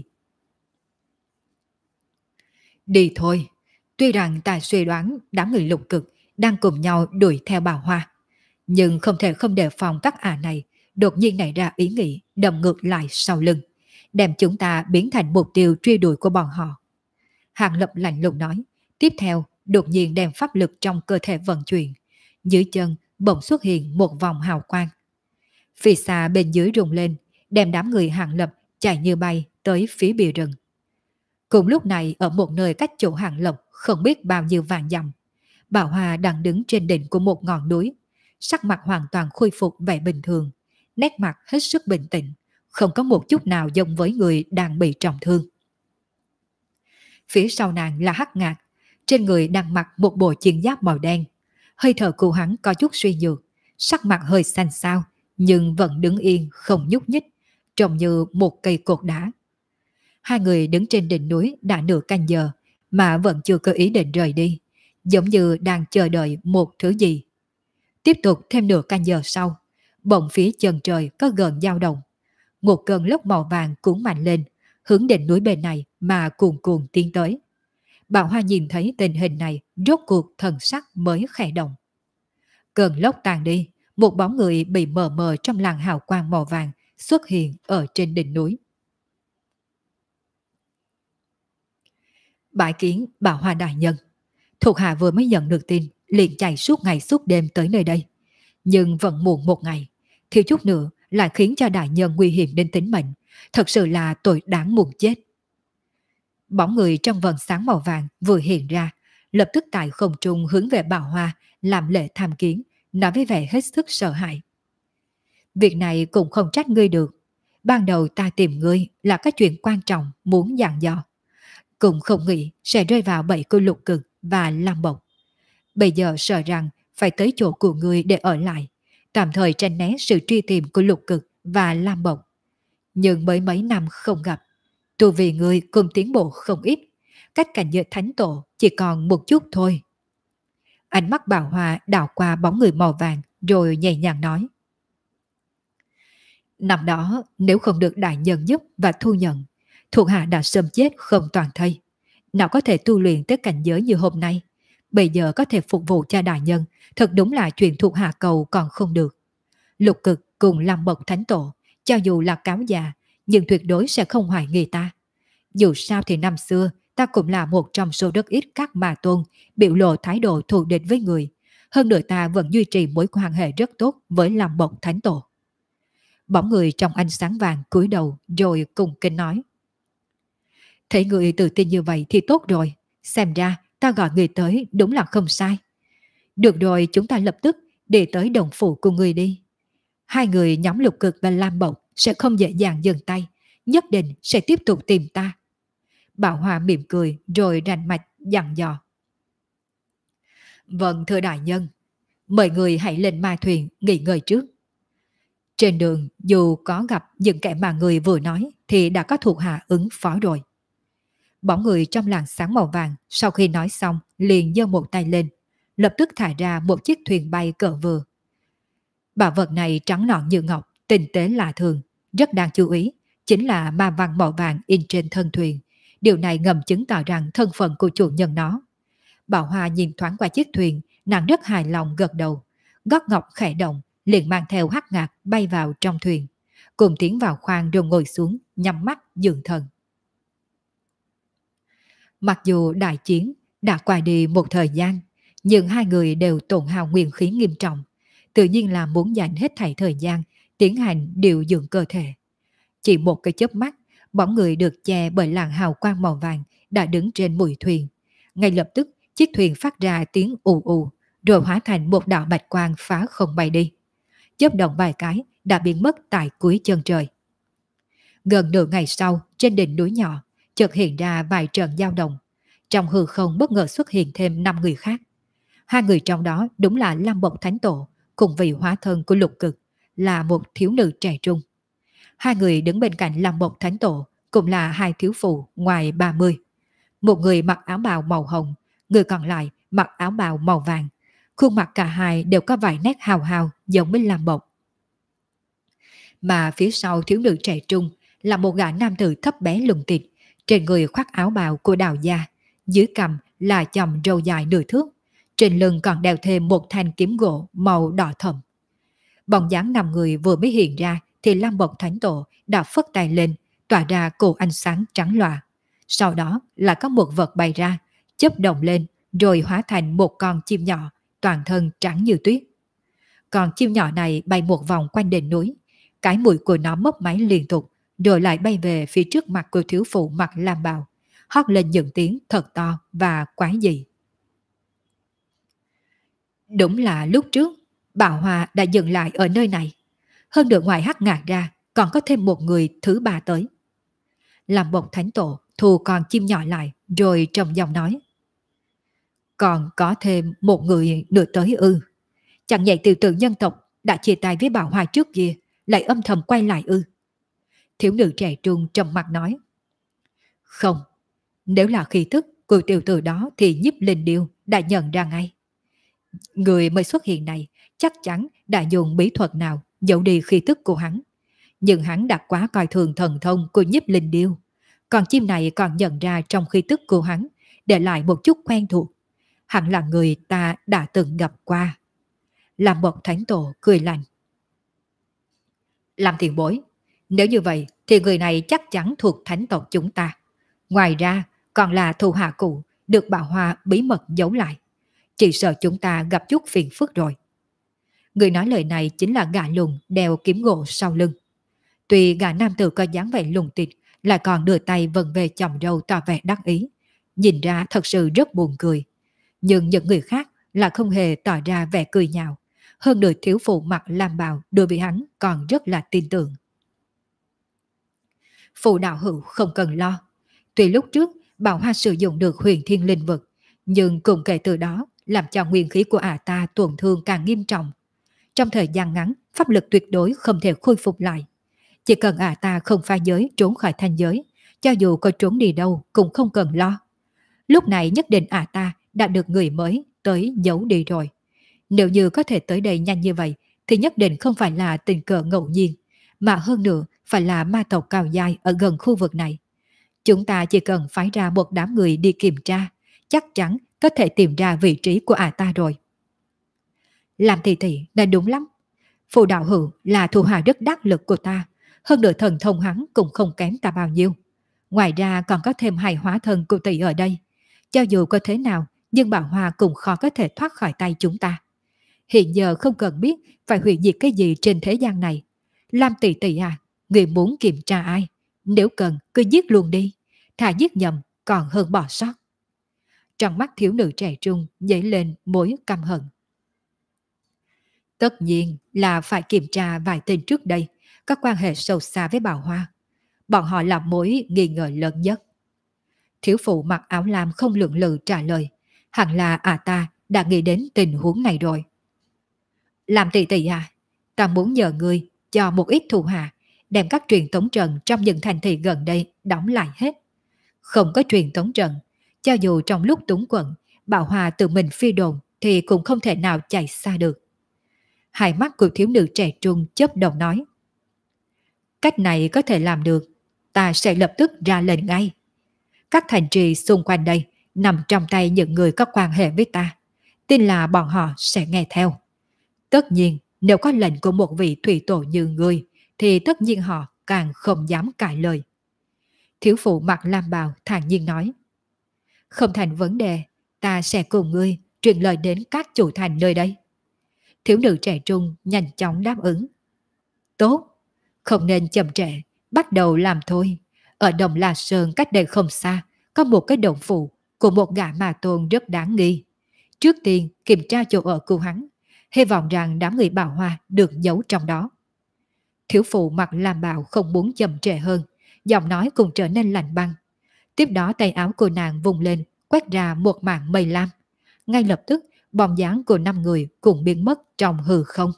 Đi thôi, tuy rằng ta suy đoán đám người lục cực đang cùng nhau đuổi theo Bảo Hoa, nhưng không thể không đề phòng các ả này đột nhiên nảy ra ý nghĩ đâm ngược lại sau lưng, đem chúng ta biến thành mục tiêu truy đuổi của bọn họ. Hàng Lập lạnh lùng nói, tiếp theo đột nhiên đem pháp lực trong cơ thể vận chuyển, dưới chân bỗng xuất hiện một vòng hào quang. Phía xa bên dưới rung lên, đem đám người Hàng Lập chạy như bay tới phía bìa rừng. Cùng lúc này ở một nơi cách chỗ Hàng Lập không biết bao nhiêu vạn dặm, Bảo Hoa đang đứng trên đỉnh của một ngọn núi, sắc mặt hoàn toàn khôi phục vẻ bình thường, nét mặt hết sức bình tĩnh, không có một chút nào giống với người đang bị trọng thương. Phía sau nàng là Hắc Ngạc, trên người đang mặc một bộ chiến giáp màu đen, hơi thở của hắn có chút suy nhược, sắc mặt hơi xanh xao, nhưng vẫn đứng yên không nhúc nhích, trông như một cây cột đá. Hai người đứng trên đỉnh núi đã nửa canh giờ mà vẫn chưa có ý định rời đi, giống như đang chờ đợi một thứ gì. Tiếp tục thêm nửa canh giờ sau, bỗng phía chân trời có gần dao động. Một cơn lốc màu vàng cuốn mạnh lên, hướng đỉnh núi bên này mà cuồn cuộn tiến tới. Bảo Hoa nhìn thấy tình hình này, rốt cuộc thần sắc mới khẽ động. Cơn lốc tàn đi, một bóng người bị mờ mờ trong làn hào quang màu vàng xuất hiện ở trên đỉnh núi. Bái kiến Bảo Hoa đại nhân. Thuộc hạ vừa mới nhận được tin, liền chạy suốt ngày suốt đêm tới nơi đây. Nhưng vẫn muộn một ngày, thiếu chút nữa lại khiến cho đại nhân nguy hiểm đến tính mệnh. Thật sự là tội đáng muôn chết. Bóng người trong vầng sáng màu vàng vừa hiện ra, lập tức tại không trung hướng về Bảo Hoa làm lễ tham kiến, nói với vẻ hết sức sợ hãi. Việc này cũng không trách ngươi được. Ban đầu ta tìm ngươi là cái chuyện quan trọng muốn dặn dò. Cũng không nghĩ sẽ rơi vào bẫy của lục cực và Lam Bộc. Bây giờ sợ rằng phải tới chỗ của ngươi để ở lại, tạm thời tránh né sự truy tìm của lục cực và Lam Bộc. Nhưng mới mấy năm không gặp, tu vì ngươi cùng tiến bộ không ít, cách cảnh giới thánh tổ chỉ còn một chút thôi. Ánh mắt Bảo Hoa đảo qua bóng người màu vàng rồi nhẹ nhàng nói. Năm đó nếu không được đại nhân giúp và thu nhận, thuộc hạ đã sớm chết không toàn thây. Nào có thể tu luyện tới cảnh giới như hôm nay. Bây giờ có thể phục vụ cho đại nhân, thật đúng là chuyện thuộc hạ cầu còn không được. Lục Cực cùng làm bậc thánh tổ, cho dù là cáo già, nhưng tuyệt đối sẽ không hoài nghi ta. Dù sao thì năm xưa, ta cũng là một trong số rất ít các mà tôn biểu lộ thái độ thù địch với người. Hơn nữa ta vẫn duy trì mối quan hệ rất tốt với làm bậc thánh tổ. Bóng người trong ánh sáng vàng cúi đầu rồi cùng kính nói. Thấy người tự tin như vậy thì tốt rồi. Xem ra ta gọi người tới đúng là không sai. Được rồi, chúng ta lập tức đi tới đồng phủ của người đi. Hai người nhóm Lục Cực và Lam Bộc sẽ không dễ dàng dừng tay. Nhất định sẽ tiếp tục tìm ta. Bảo Hòa mỉm cười rồi rành mạch dặn dò. Vâng thưa đại nhân. Mời người hãy lên mai thuyền nghỉ ngơi trước. Trên đường dù có gặp những kẻ mà người vừa nói thì đã có thuộc hạ ứng phó rồi. Bóng người trong làn sáng màu vàng sau khi nói xong liền giơ một tay lên, lập tức thả ra một chiếc thuyền bay cỡ vừa. Bảo vật này trắng nõn như ngọc, tinh tế lạ thường, rất đáng chú ý, chính là ma văn màu vàng in trên thân thuyền. Điều này ngầm chứng tỏ rằng thân phận của chủ nhân nó. Bảo Hoa nhìn thoáng qua chiếc thuyền, nàng rất hài lòng gật đầu. Gót ngọc khẽ động, liền mang theo Hắc Ngạc bay vào trong thuyền. Cùng tiến vào khoang rồi ngồi xuống, nhắm mắt dưỡng thần. Mặc dù đại chiến đã qua đi một thời gian, nhưng hai người đều tổn hao nguyên khí nghiêm trọng. Tự nhiên là muốn dành hết thảy thời gian tiến hành điều dưỡng cơ thể. Chỉ một cái chớp mắt, bóng người được che bởi làn hào quang màu vàng đã đứng trên mũi thuyền. Ngay lập tức, chiếc thuyền phát ra tiếng ù ù, rồi hóa thành một đạo bạch quang phá không bay đi. Chớp động vài cái đã biến mất tại cuối chân trời. Gần nửa ngày sau, trên đỉnh núi nhỏ, chợt hiện ra vài trận dao động. Trong hư không bất ngờ xuất hiện thêm 5 người khác. Hai người trong đó đúng là Lam Bộc Thánh Tổ cùng vị hóa thân của Lục Cực, là một thiếu nữ trẻ trung. Hai người đứng bên cạnh Lam Bộc Thánh Tổ cũng là hai thiếu phụ ngoài 30. Một người mặc áo bào màu hồng, người còn lại mặc áo bào màu vàng. Khuôn mặt cả hai đều có vài nét hào hào giống với Lam Bộc. Mà phía sau thiếu nữ trẻ trung là một gã nam tử thấp bé lùn tịt, trên người khoác áo bào của Đào gia, dưới cằm là chòm râu dài nửa thước, trên lưng còn đeo thêm một thanh kiếm gỗ màu đỏ thẫm. Bóng dáng 5 người vừa mới hiện ra thì Lam Bộc Thánh Tổ đã phất tay lên, tỏa ra cột ánh sáng trắng loà. Sau đó là có một vật bay ra, chớp động lên rồi hóa thành một con chim nhỏ, toàn thân trắng như tuyết. Con chim nhỏ này bay một vòng quanh đỉnh núi, cái mũi của nó mấp máy liên tục, rồi lại bay về phía trước mặt của thiếu phụ mặc lam bào, hót lên những tiếng thật to và quái dị. Đúng là lúc trước, Bảo Hoa đã dừng lại ở nơi này. Hơn nữa ngoài Hắc Ngạc ra, còn có thêm một người thứ ba tới. Làm Bộc Thánh Tổ thu con chim nhỏ lại, rồi trầm giọng nói. Còn có thêm một người nữa tới ư? Chẳng nhẹ tiểu tử nhân tộc đã chia tay với Bảo Hoa trước kia, lại âm thầm quay lại ư? Thiếu nữ trẻ trung trầm mặt nói. Không, nếu là khí thức của tiểu tử đó thì Nhiếp Linh Điêu đã nhận ra ngay. Người mới xuất hiện này chắc chắn đã dùng bí thuật nào giấu đi khí tức của hắn. Nhưng hắn đã quá coi thường thần thông của Nhiếp Linh Điêu. Còn chim này còn nhận ra trong khí tức của hắn, để lại một chút quen thuộc. Hẳn là người ta đã từng gặp qua. Làm Bộc Thánh Tổ cười lạnh. Làm tiền bối, nếu như vậy thì người này chắc chắn thuộc thánh tộc chúng ta. Ngoài ra còn là thủ hạ cụ được Bảo Hoa bí mật giấu lại. Chỉ sợ chúng ta gặp chút phiền phức rồi. Người nói lời này chính là gã lùn đeo kiếm gỗ sau lưng. Tuy gã nam tử có dáng vẻ lùn tịt, lại còn đưa tay vần về chòm râu tỏ vẻ đắc ý. Nhìn ra thật sự rất buồn cười. Nhưng những người khác là không hề tỏ ra vẻ cười nhạo. Hơn nữa thiếu phụ mặc lam bào đối với hắn còn rất là tin tưởng. Phụ đạo hữu không cần lo. Tuy lúc trước Bảo Hoa sử dụng được huyền thiên linh vực, nhưng cũng kể từ đó làm cho nguyên khí của ả ta tổn thương càng nghiêm trọng. Trong thời gian ngắn, pháp lực tuyệt đối không thể khôi phục lại. Chỉ cần ả ta không phá giới trốn khỏi thanh giới, cho dù có trốn đi đâu cũng không cần lo. Lúc này nhất định ả ta đã được người mới tới giấu đi rồi. Nếu như có thể tới đây nhanh như vậy, thì nhất định không phải là tình cờ ngẫu nhiên, mà hơn nữa phải là ma tộc cao giai ở gần khu vực này. Chúng ta chỉ cần phái ra một đám người đi kiểm tra, chắc chắn có thể tìm ra vị trí của ta rồi. Làm tỷ nói đúng lắm. Phù đạo hữu là thủ hạ rất đắc lực của ta, hơn nữa thần thông hắn cũng không kém ta bao nhiêu. Ngoài ra còn có thêm hai hóa thân của tỷ ở đây. Cho dù có thế nào, nhưng Bảo Hoa cũng khó có thể thoát khỏi tay chúng ta. Hiện giờ không cần biết phải hủy diệt cái gì trên thế gian này. Lam tỷ người muốn kiểm tra ai? Nếu cần, cứ giết luôn đi. Thà giết nhầm còn hơn bỏ sót. Trong mắt thiếu nữ trẻ trung dấy lên mối căm hận. Tất nhiên là phải kiểm tra vài tên trước đây, có quan hệ sâu xa với Bảo Hoa. Bọn họ là mối nghi ngờ lớn nhất. Thiếu phụ mặc áo lam không lượng lự trả lời. Hẳn là ta đã nghĩ đến tình huống này rồi. Làm tỷ ta muốn nhờ ngươi cho một ít thủ hạ, đem các truyền tống trận trong những thành thị gần đây đóng lại hết. Không có truyền tống trận, cho dù trong lúc túng quẫn, Bảo Hoa tự mình phi đồn thì cũng không thể nào chạy xa được. Hai mắt của thiếu nữ trẻ trung chớp động nói. Cách này có thể làm được, ta sẽ lập tức ra lệnh ngay. Các thành trì xung quanh đây nằm trong tay những người có quan hệ với ta. Tin là bọn họ sẽ nghe theo. Tất nhiên, nếu có lệnh của một vị thủy tổ như ngươi, thì tất nhiên họ càng không dám cãi lời. Thiếu phụ mặc lam bào thản nhiên nói. Không thành vấn đề, ta sẽ cùng ngươi truyền lời đến các chủ thành nơi đây. Thiếu nữ trẻ trung nhanh chóng đáp ứng. Tốt, không nên chậm trễ, bắt đầu làm thôi. Ở Đồng La Sơn cách đây không xa, có một cái động phủ của một gã ma tôn rất đáng nghi. Trước tiên kiểm tra chỗ ở của hắn, hy vọng rằng đám người Bảo Hoa được giấu trong đó. Thiếu phụ mặc lam bào không muốn chậm trễ hơn, giọng nói cũng trở nên lạnh băng. Tiếp đó tay áo của nàng vùng lên, quét ra một mảng mây lam. Ngay lập tức, bóng dáng của 5 người cũng biến mất trong hư không.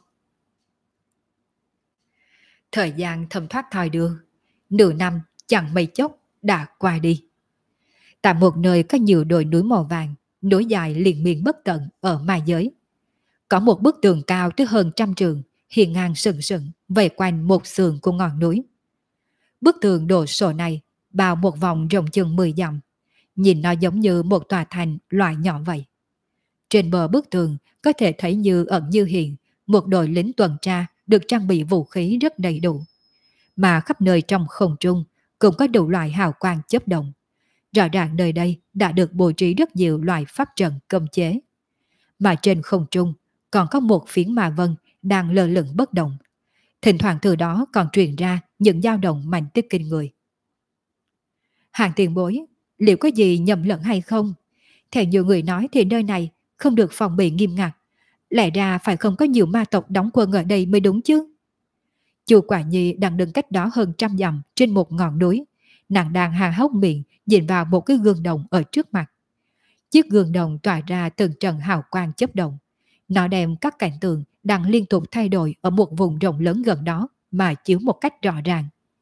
Thời gian thấm thoát thoi đưa, nửa năm chẳng mấy chốc đã qua đi. Tại một nơi có nhiều đồi núi màu vàng, nối dài liên miên bất tận ở mai giới. Có một bức tường cao tới hơn 100 trượng, hiên ngang sừng sững vây quanh một sườn của ngọn núi. Bức tường đồ sộ này bao một vòng rộng chừng 10 dặm, nhìn nó giống như một tòa thành loại nhỏ vậy. Trên bờ bức tường có thể thấy như ẩn như hiện, một đội lính tuần tra được trang bị vũ khí rất đầy đủ. Mà khắp nơi trong không trung cũng có đủ loại hào quang chớp động. Rõ ràng nơi đây đã được bố trí rất nhiều loại pháp trận cấm chế. Mà trên không trung còn có một phiến ma vân đang lơ lửng bất động. Thỉnh thoảng từ đó còn truyền ra những dao động mạnh tới kinh người. Hàng tiền bối, liệu có gì nhầm lẫn hay không? Theo nhiều người nói thì nơi này không được phòng bị nghiêm ngặt. Lẽ ra phải không có nhiều ma tộc đóng quân ở đây mới đúng chứ. Chu Quả Nhi đang đứng cách đó hơn 100 dặm trên một ngọn núi. Nàng đang há hốc miệng nhìn vào một cái gương đồng ở trước mặt. Chiếc gương đồng tỏa ra từng trận hào quang chớp động. Nó đem các cảnh tượng đang liên tục thay đổi ở một vùng rộng lớn gần đó mà chiếu một cách rõ ràng.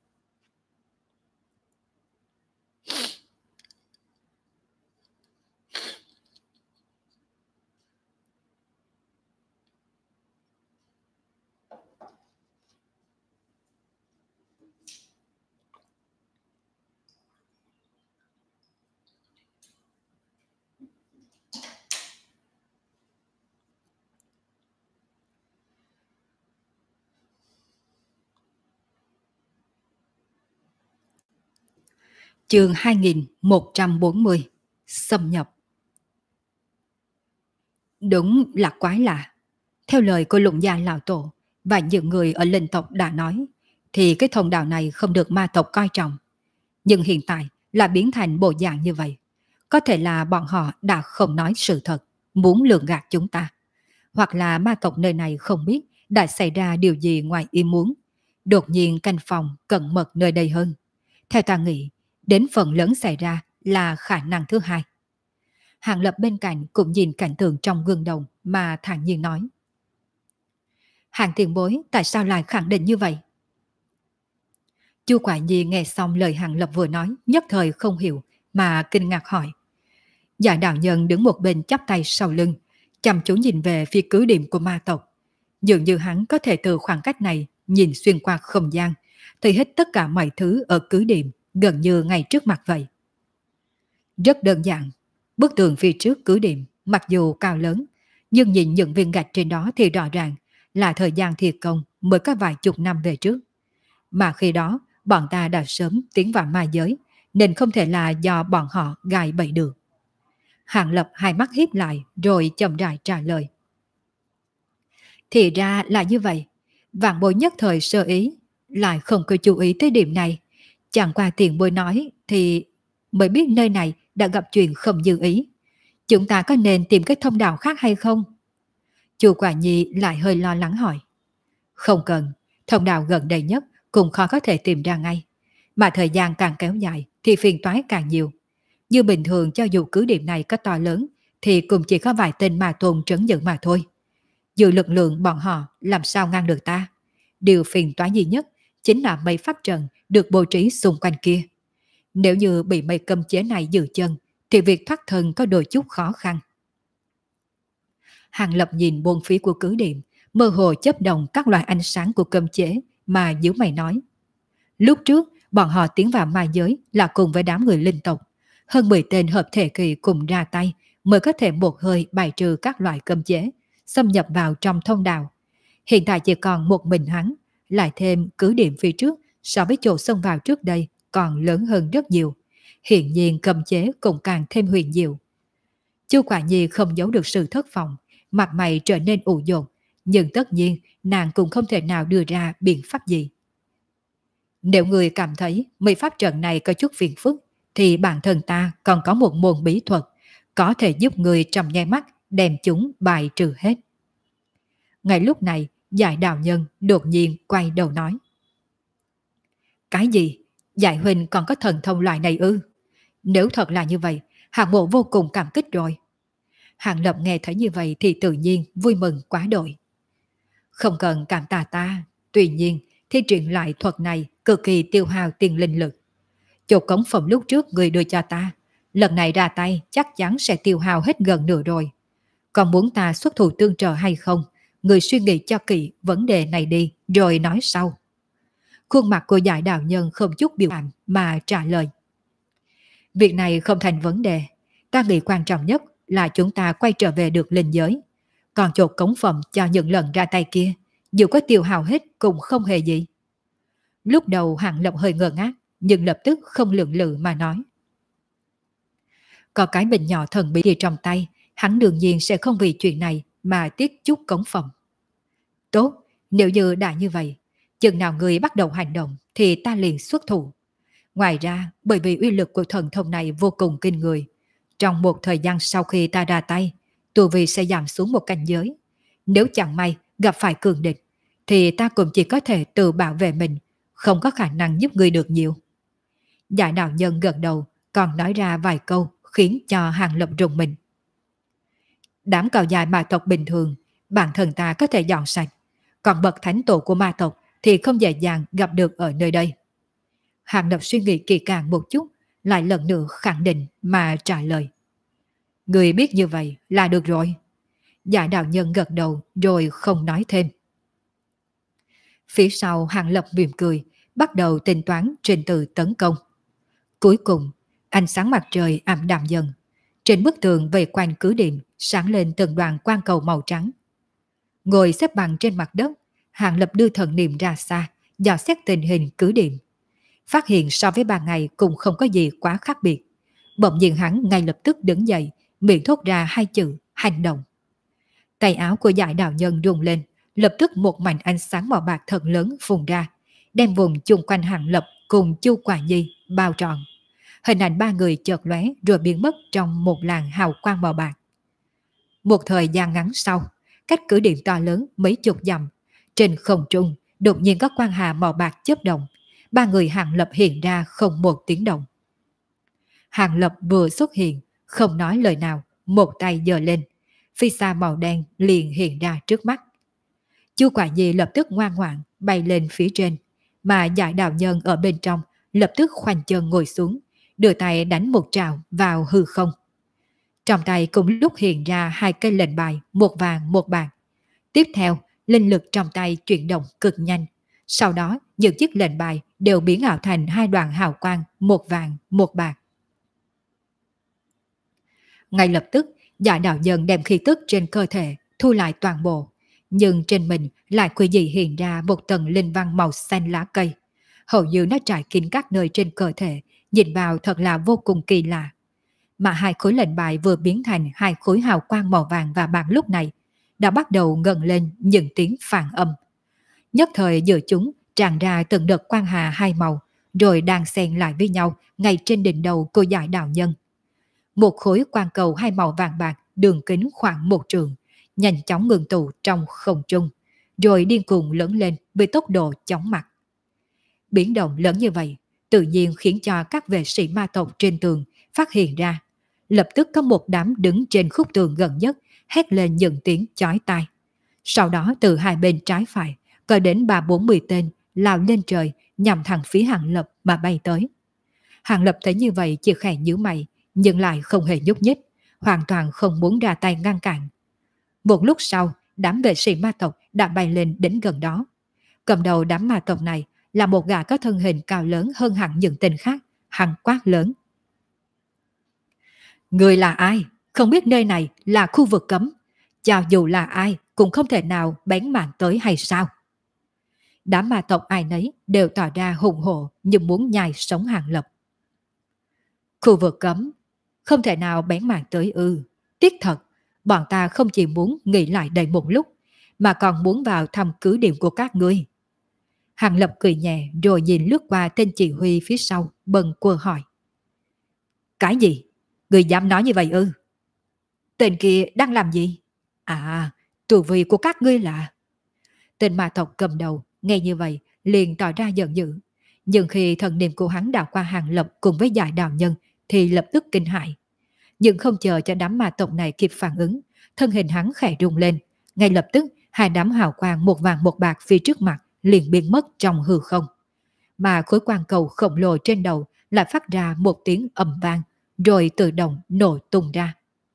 Chương 2140 Xâm nhập. Đúng là quái lạ. Theo lời của Lục Gia lão tổ và những người ở linh tộc đã nói, thì cái thông đạo này không được ma tộc coi trọng. Nhưng hiện tại là biến thành bộ dạng như vậy. Có thể là bọn họ đã không nói sự thật, muốn lường gạt chúng ta. Hoặc là ma tộc nơi này không biết đã xảy ra điều gì ngoài ý muốn. Đột nhiên canh phòng cẩn mật nơi đây hơn. Theo ta nghĩ, đến phần lớn xảy ra là khả năng thứ hai. Hàng Lập bên cạnh cũng nhìn cảnh tượng trong gương đồng mà thản nhiên nói. Hàng tiền bối tại sao lại khẳng định như vậy? Chu Quả Nhi nghe xong lời Hàng Lập vừa nói, nhất thời không hiểu mà kinh ngạc hỏi. Dạ đạo nhân đứng một bên chắp tay sau lưng, chăm chú nhìn về phía cứ điểm của ma tộc. Dường như hắn có thể từ khoảng cách này nhìn xuyên qua không gian, thấy hết tất cả mọi thứ ở cứ điểm gần như ngay trước mặt vậy. Rất đơn giản, bức tường phía trước cứ điểm mặc dù cao lớn, nhưng nhìn những viên gạch trên đó thì rõ ràng là thời gian thi công mới có vài chục năm về trước. Mà khi đó, bọn ta đã sớm tiến vào ma giới, nên không thể là do bọn họ gài bẫy được. Hàng Lập hai mắt híp lại rồi chậm rãi trả lời. Thì ra là như vậy. Vạn bối nhất thời sơ ý, lại không có chú ý tới điểm này. Chẳng qua tiền bối nói thì mới biết nơi này đã gặp chuyện không như ý. Chúng ta có nên tìm cái thông đạo khác hay không? Chu Quả Nhi lại hơi lo lắng hỏi. Không cần, thông đạo gần đây nhất cũng khó có thể tìm ra ngay. Mà thời gian càng kéo dài thì phiền toái càng nhiều. Như bình thường cho dù cứ điểm này có to lớn thì cũng chỉ có vài tên ma tôn trấn giữ mà thôi. Dù lực lượng bọn họ làm sao ngăn được ta. Điều phiền toái duy nhất chính là mấy pháp trận được bố trí xung quanh kia. Nếu như bị mấy cấm chế này giữ chân thì việc thoát thân có đôi chút khó khăn. Hàng Lập nhìn bốn phía của cứ điểm, mơ hồ chớp động các loại ánh sáng của cấm chế mà nhíu mày nói. Lúc trước, bọn họ tiến vào ma giới là cùng với đám người linh tộc. Hơn 10 tên hợp thể kỳ cùng ra tay mới có thể một hơi bài trừ các loại cấm chế, xâm nhập vào trong thông đạo. Hiện tại chỉ còn một mình hắn, lại thêm cứ điểm phía trước so với chỗ xông vào trước đây còn lớn hơn rất nhiều. Hiện nhiên cấm chế cũng càng thêm huyền diệu. Chu Quả Nhi không giấu được sự thất vọng, mặt mày trở nên ủ dột, nhưng tất nhiên nàng cũng không thể nào đưa ra biện pháp gì. Nếu người cảm thấy mấy pháp trận này có chút phiền phức, thì bản thân ta còn có một môn bí thuật, có thể giúp người trong nháy mắt đem chúng bài trừ hết. Ngay lúc này, Giải Đạo Nhân đột nhiên quay đầu nói. Cái gì? Giải huynh còn có thần thông loại này ư? Nếu thật là như vậy, Hạng Mộ vô cùng cảm kích rồi. Hàng Lập nghe thấy như vậy thì tự nhiên vui mừng quá đội. Không cần cảm tạ ta, tuy nhiên thi triển lại thuật này cực kỳ tiêu hao tiền linh lực. Chỗ cống phẩm lúc trước người đưa cho ta, lần này ra tay chắc chắn sẽ tiêu hao hết gần nửa rồi. Còn muốn ta xuất thủ tương trợ hay không, người suy nghĩ cho kỹ vấn đề này đi rồi nói sau. Khuôn mặt của Giải Đạo Nhân không chút biểu cảm mà trả lời. Việc này không thành vấn đề, ta nghĩ quan trọng nhất là chúng ta quay trở về được linh giới. Còn chỗ cống phẩm cho những lần ra tay kia, dù có tiêu hao hết cũng không hề gì. Lúc đầu Hàng Lập hơi ngơ ngác, nhưng lập tức không lưỡng lự mà nói. Có cái bình nhỏ thần bí trong tay, hắn đương nhiên sẽ không vì chuyện này mà tiết chút cống phẩm. Tốt, nếu như đã như vậy, chừng nào người bắt đầu hành động thì ta liền xuất thủ. Ngoài ra, bởi vì uy lực của thần thông này vô cùng kinh người, trong một thời gian sau khi ta ra tay, tu vi sẽ giảm xuống một cảnh giới. Nếu chẳng may gặp phải cường địch, thì ta cũng chỉ có thể tự bảo vệ mình, không có khả năng giúp người được nhiều. Giải Đạo Nhân gật đầu, còn nói ra vài câu khiến cho Hàng Lập rùng mình. Đám cào dài ma tộc bình thường, bản thân ta có thể dọn sạch, còn bậc thánh tổ của ma tộc thì không dễ dàng gặp được ở nơi đây. Hàng Lập suy nghĩ kỹ càng một chút, lại lần nữa khẳng định mà trả lời. Người biết như vậy là được rồi. Giải Đạo Nhân gật đầu rồi không nói thêm. Phía sau Hàng Lập mỉm cười, bắt đầu tính toán trình tự tấn công. Cuối cùng, ánh sáng mặt trời ảm đạm dần. Trên bức tường vây quanh cứ điểm sáng lên từng đoàn quang cầu màu trắng. Ngồi xếp bằng trên mặt đất, Hàng Lập đưa thần niệm ra xa, dò xét tình hình cứ điểm. Phát hiện so với 3 ngày cũng không có gì quá khác biệt. Bỗng nhiên hắn ngay lập tức đứng dậy, miệng thốt ra 2 chữ hành động. Tay áo của Giải Đạo Nhân rung lên, lập tức một mảnh ánh sáng màu bạc thật lớn phun ra, đem vùng chung quanh Hàng Lập cùng Chu Quả Nhi bao trọn. Hình ảnh 3 người chợt lóe rồi biến mất trong một làn hào quang màu bạc. Một thời gian ngắn sau, cách cứ điểm to lớn mấy chục dặm, trên không trung đột nhiên có quang hà màu bạc chớp động, 3 người Hàng Lập hiện ra không một tiếng động. Hàng Lập vừa xuất hiện, không nói lời nào, một tay giơ lên, phi xa màu đen liền hiện ra trước mắt. Chu Quả Nhi lập tức ngoan ngoãn bay lên phía trên, mà Giải Đạo Nhân ở bên trong lập tức khoanh chân ngồi xuống, đưa tay đánh một trào vào hư không. Trong tay cùng lúc hiện ra hai cây lệnh bài, một vàng một bạc. Tiếp theo, linh lực trong tay chuyển động cực nhanh. Sau đó, những chiếc lệnh bài đều biến ảo thành hai đoàn hào quang, một vàng, một bạc. Ngay lập tức, Dạ đạo nhân đem khí tức trên cơ thể thu lại toàn bộ, nhưng trên mình lại quỷ dị hiện ra một tầng linh văn màu xanh lá cây. Hầu như nó trải kín các nơi trên cơ thể, nhìn vào thật là vô cùng kỳ lạ. Mà hai khối lệnh bài vừa biến thành hai khối hào quang màu vàng và bạc lúc này đã bắt đầu ngẩng lên những tiếng phản âm. Nhất thời giữa chúng tràn ra từng đợt quang hà hai màu, rồi đan xen lại với nhau ngay trên đỉnh đầu của Giải đạo nhân. Một khối quang cầu hai màu vàng bạc đường kính khoảng một trường, nhanh chóng ngừng tụ trong không trung, rồi điên cuồng lớn lên với tốc độ chóng mặt. Biến động lớn như vậy, tự nhiên khiến cho các vệ sĩ ma tộc trên tường phát hiện ra. Lập tức có một đám đứng trên khúc tường gần nhất, hét lên những tiếng chói tai. Sau đó từ hai bên trái phải, có đến 30-40 tên lao lên trời nhằm thẳng phía Hàng Lập mà bay tới. Hàng Lập thấy như vậy chỉ khẽ nhíu mày, nhưng lại không hề nhúc nhích, hoàn toàn không muốn ra tay ngăn cản. Một lúc sau, đám vệ sĩ ma tộc đã bay lên đến gần đó. Cầm đầu đám ma tộc này là một gã có thân hình cao lớn hơn hẳn những tên khác, hắn quát lớn. Người là ai? Không biết nơi này là khu vực cấm. Cho dù là ai cũng không thể nào bén mảng tới hay sao? Đám ma tộc ai nấy đều tỏ ra hùng hổ như muốn nhai sống Hàng Lập. Khu vực cấm, không thể nào bén mảng tới ư? Tiếc thật, bọn ta không chỉ muốn nghỉ lại đây một lúc, mà còn muốn vào thăm cứ điểm của các ngươi. Hàng Lập cười nhẹ rồi nhìn lướt qua tên chỉ huy phía sau, bần quơ hỏi. Cái gì? Người dám nói như vậy ư? Tên kia đang làm gì? À, tu vi của các ngươi là... Tên ma tộc cầm đầu, nghe như vậy, liền tỏ ra giận dữ. Nhưng khi thần niệm của hắn đảo qua Hàng Lập cùng với Giải đạo nhân, thì lập tức kinh hãi. Nhưng không chờ cho đám ma tộc này kịp phản ứng, thân hình hắn khẽ rung lên. Ngay lập tức, hai đám hào quang một vàng một bạc phía trước mặt liền biến mất trong hư không. Mà khối quang cầu khổng lồ trên đầu lại phát ra một tiếng ầm vang, rồi tự động nổ tung ra.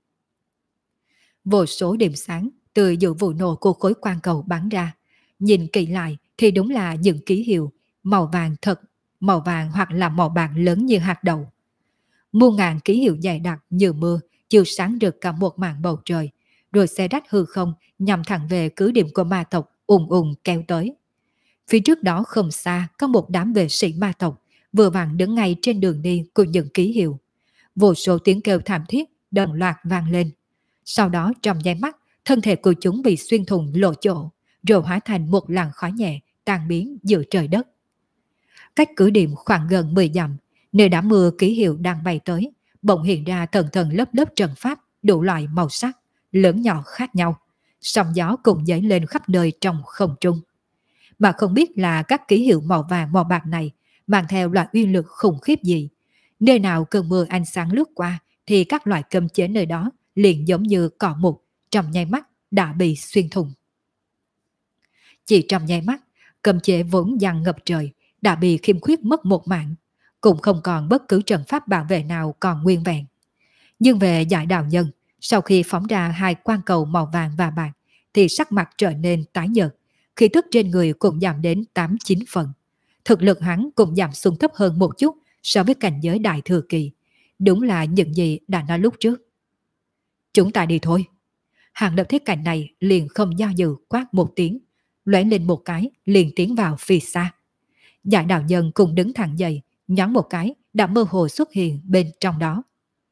Vô số điểm sáng từ giữa vụ nổ của khối quang cầu bắn ra. Nhìn kỹ lại thì đúng là những ký hiệu màu vàng thật, màu vàng hoặc là màu bạc lớn như hạt đậu. Muôn ngàn ký hiệu dày đặc như mưa chiếu sáng rực cả một mảng bầu trời, rồi xe rách hư không nhằm thẳng về cứ điểm của ma tộc ùn ùn kéo tới. Phía trước đó không xa có một đám vệ sĩ ma tộc vừa vặn đứng ngay trên đường đi của những ký hiệu. Vô số tiếng kêu thảm thiết đồng loạt vang lên. Sau đó trong nháy mắt, thân thể của chúng bị xuyên thủng lộ chỗ, rồi hóa thành một làn khói nhẹ tan biến giữa trời đất. Cách cứ điểm khoảng gần 10 dặm, nơi đám mưa ký hiệu đang bay tới, bỗng hiện ra tầng tầng lớp lớp trận pháp đủ loại màu sắc, lớn nhỏ khác nhau. Sóng gió cùng dấy lên khắp nơi trong không trung. Mà không biết là các ký hiệu màu vàng màu bạc này mang theo loại uy lực khủng khiếp gì. Nơi nào cơn mưa ánh sáng lướt qua thì các loại cấm chế nơi đó liền giống như cỏ mục, trong nháy mắt đã bị xuyên thủng. Chỉ trong nháy mắt, cấm chế vốn dang ngập trời đã bị khiêm khuyết mất một mạng, cũng không còn bất cứ trận pháp bảo vệ nào còn nguyên vẹn. Nhưng về Giải đạo nhân, sau khi phóng ra hai quang cầu màu vàng và bạc thì sắc mặt trở nên tái nhợt, khí tức trên người cũng giảm đến 8-9 phần. Thực lực hắn cũng giảm xuống thấp hơn một chút so với cảnh giới đại thừa kỳ. Đúng là những gì đã nói lúc trước. Chúng ta đi thôi. Hàng Lập thấy cảnh này liền không do dự quát một tiếng, lóe lên một cái liền tiến vào phía xa. Giải đạo nhân cùng đứng thẳng dậy, nhón một cái đã mơ hồ xuất hiện bên trong đó.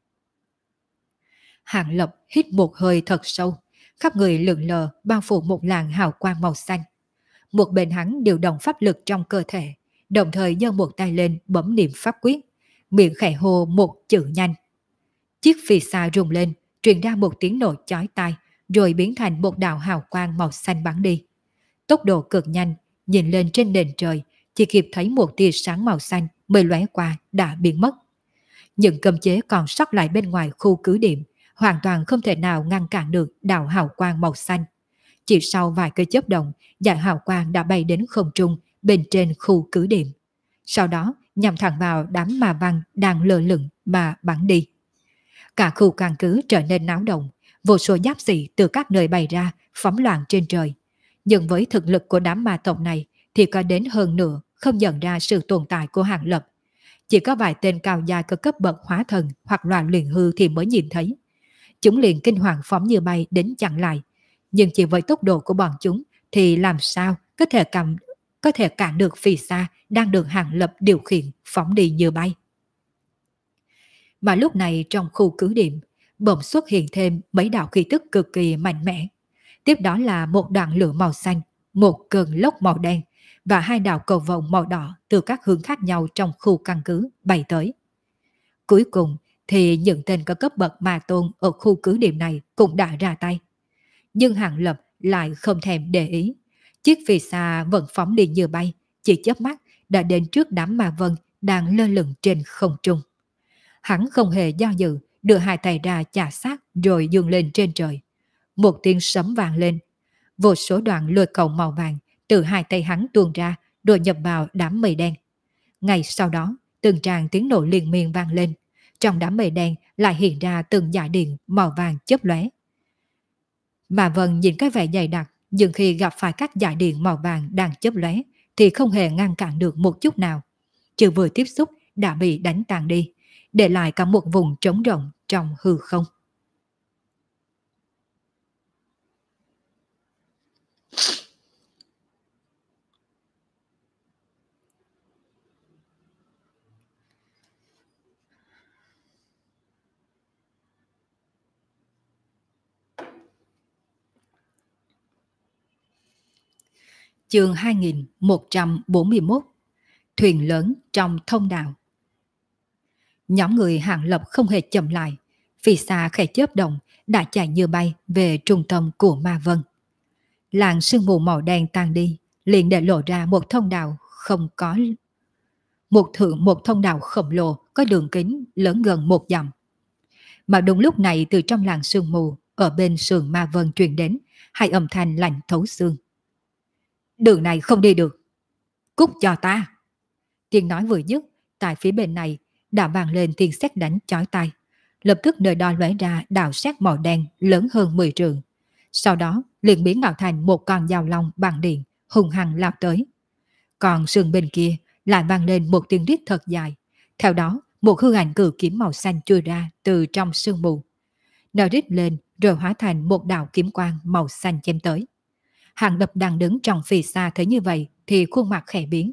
Hàng Lập hít một hơi thật sâu, khắp người lượn lờ bao phủ một làn hào quang màu xanh. Một bên hắn điều động pháp lực trong cơ thể, đồng thời giơ một tay lên bấm niệm pháp quyết, miệng khẽ hô một chữ nhanh. Chiếc phi xa rung lên, truyền ra một tiếng nổ chói tai, rồi biến thành một đạo hào quang màu xanh bắn đi. Tốc độ cực nhanh, nhìn lên trên nền trời, chỉ kịp thấy một tia sáng màu xanh mới lóe qua đã biến mất. Những cấm chế còn sót lại bên ngoài khu cứ điểm hoàn toàn không thể nào ngăn cản được đạo hào quang màu xanh. Chỉ sau vài cái chớp động, dải hào quang đã bay đến không trung bên trên khu cứ điểm. Sau đó nhằm thẳng vào đám ma văn đang lơ lửng mà bắn đi. Cả khu căn cứ trở nên náo động, vô số giáp sĩ từ các nơi bày ra, phóng loạn trên trời. Nhưng với thực lực của đám ma tộc này thì có đến hơn nửa không nhận ra sự tồn tại của Hàng Lập. Chỉ có vài tên cao dài có cấp bậc hóa thần hoặc loạn luyện hư thì mới nhìn thấy. Chúng liền kinh hoàng phóng như bay đến chặn lại. Nhưng chỉ với tốc độ của bọn chúng thì làm sao có thể cản được Phi Sa đang được Hàng Lập điều khiển phóng đi như bay. Mà lúc này trong khu cứ điểm, bỗng xuất hiện thêm mấy đạo khí tức cực kỳ mạnh mẽ. Tiếp đó là một đoạn lửa màu xanh, một cơn lốc màu đen và hai đạo cầu vồng màu đỏ từ các hướng khác nhau trong khu căn cứ bay tới. Cuối cùng thì những tên có cấp bậc ma tôn ở khu cứ điểm này cũng đã ra tay. Nhưng Hàng Lập lại không thèm để ý. Chiếc Phi Sa vẫn phóng đi như bay, chỉ chớp mắt đã đến trước đám ma vân đang lơ lửng trên không trung. Hắn không hề do dự, đưa hai tay ra chà sát rồi dương lên trên trời. Một tiếng sấm vang lên, vô số đoạn lôi cầu màu vàng từ hai tay hắn tuôn ra rồi nhập vào đám mây đen. Ngay sau đó, từng tràng tiếng nổ liên miên vang lên. Trong đám mây đen lại hiện ra từng dải điện màu vàng chớp lóe. Mà Vân nhìn cái vẻ dày đặc, nhưng khi gặp phải các dải điện màu vàng đang chớp lóe thì không hề ngăn cản được một chút nào. Chưa vừa tiếp xúc đã bị đánh tàn đi, để lại cả một vùng trống rộng trong hư không. Chương 2141. Thuyền lớn trong thông đạo. Nhóm người Hàng Lập không hề chậm lại, Phi Sa khẽ chớp động đã chạy như bay về trung tâm của Ma Vân. Làn sương mù màu đen tan đi, liền để lộ ra một thông đạo không có một thông đạo khổng lồ có đường kính lớn gần một dặm. Mà đúng lúc này từ trong làn sương mù ở bên sườn Ma Vân truyền đến hai âm thanh lạnh thấu xương. Đường này không đi được. Cút cho ta. Tiếng nói vừa dứt, tại phía bên này đã vang lên tiếng sét đánh chói tai. Lập tức nơi đó lóe ra đạo sét màu đen lớn hơn 10 trượng. Sau đó liền biến tạo thành một con dao long bằng điện hung hăng lao tới. Còn sườn bên kia lại vang lên một tiếng rít thật dài. Theo đó một hư ảnh cự kiếm màu xanh chui ra từ trong sương mù. Nó rít lên rồi hóa thành một đạo kiếm quang màu xanh chém tới. Hàng Lập đang đứng trong Phi Sa thấy như vậy thì khuôn mặt khẽ biến.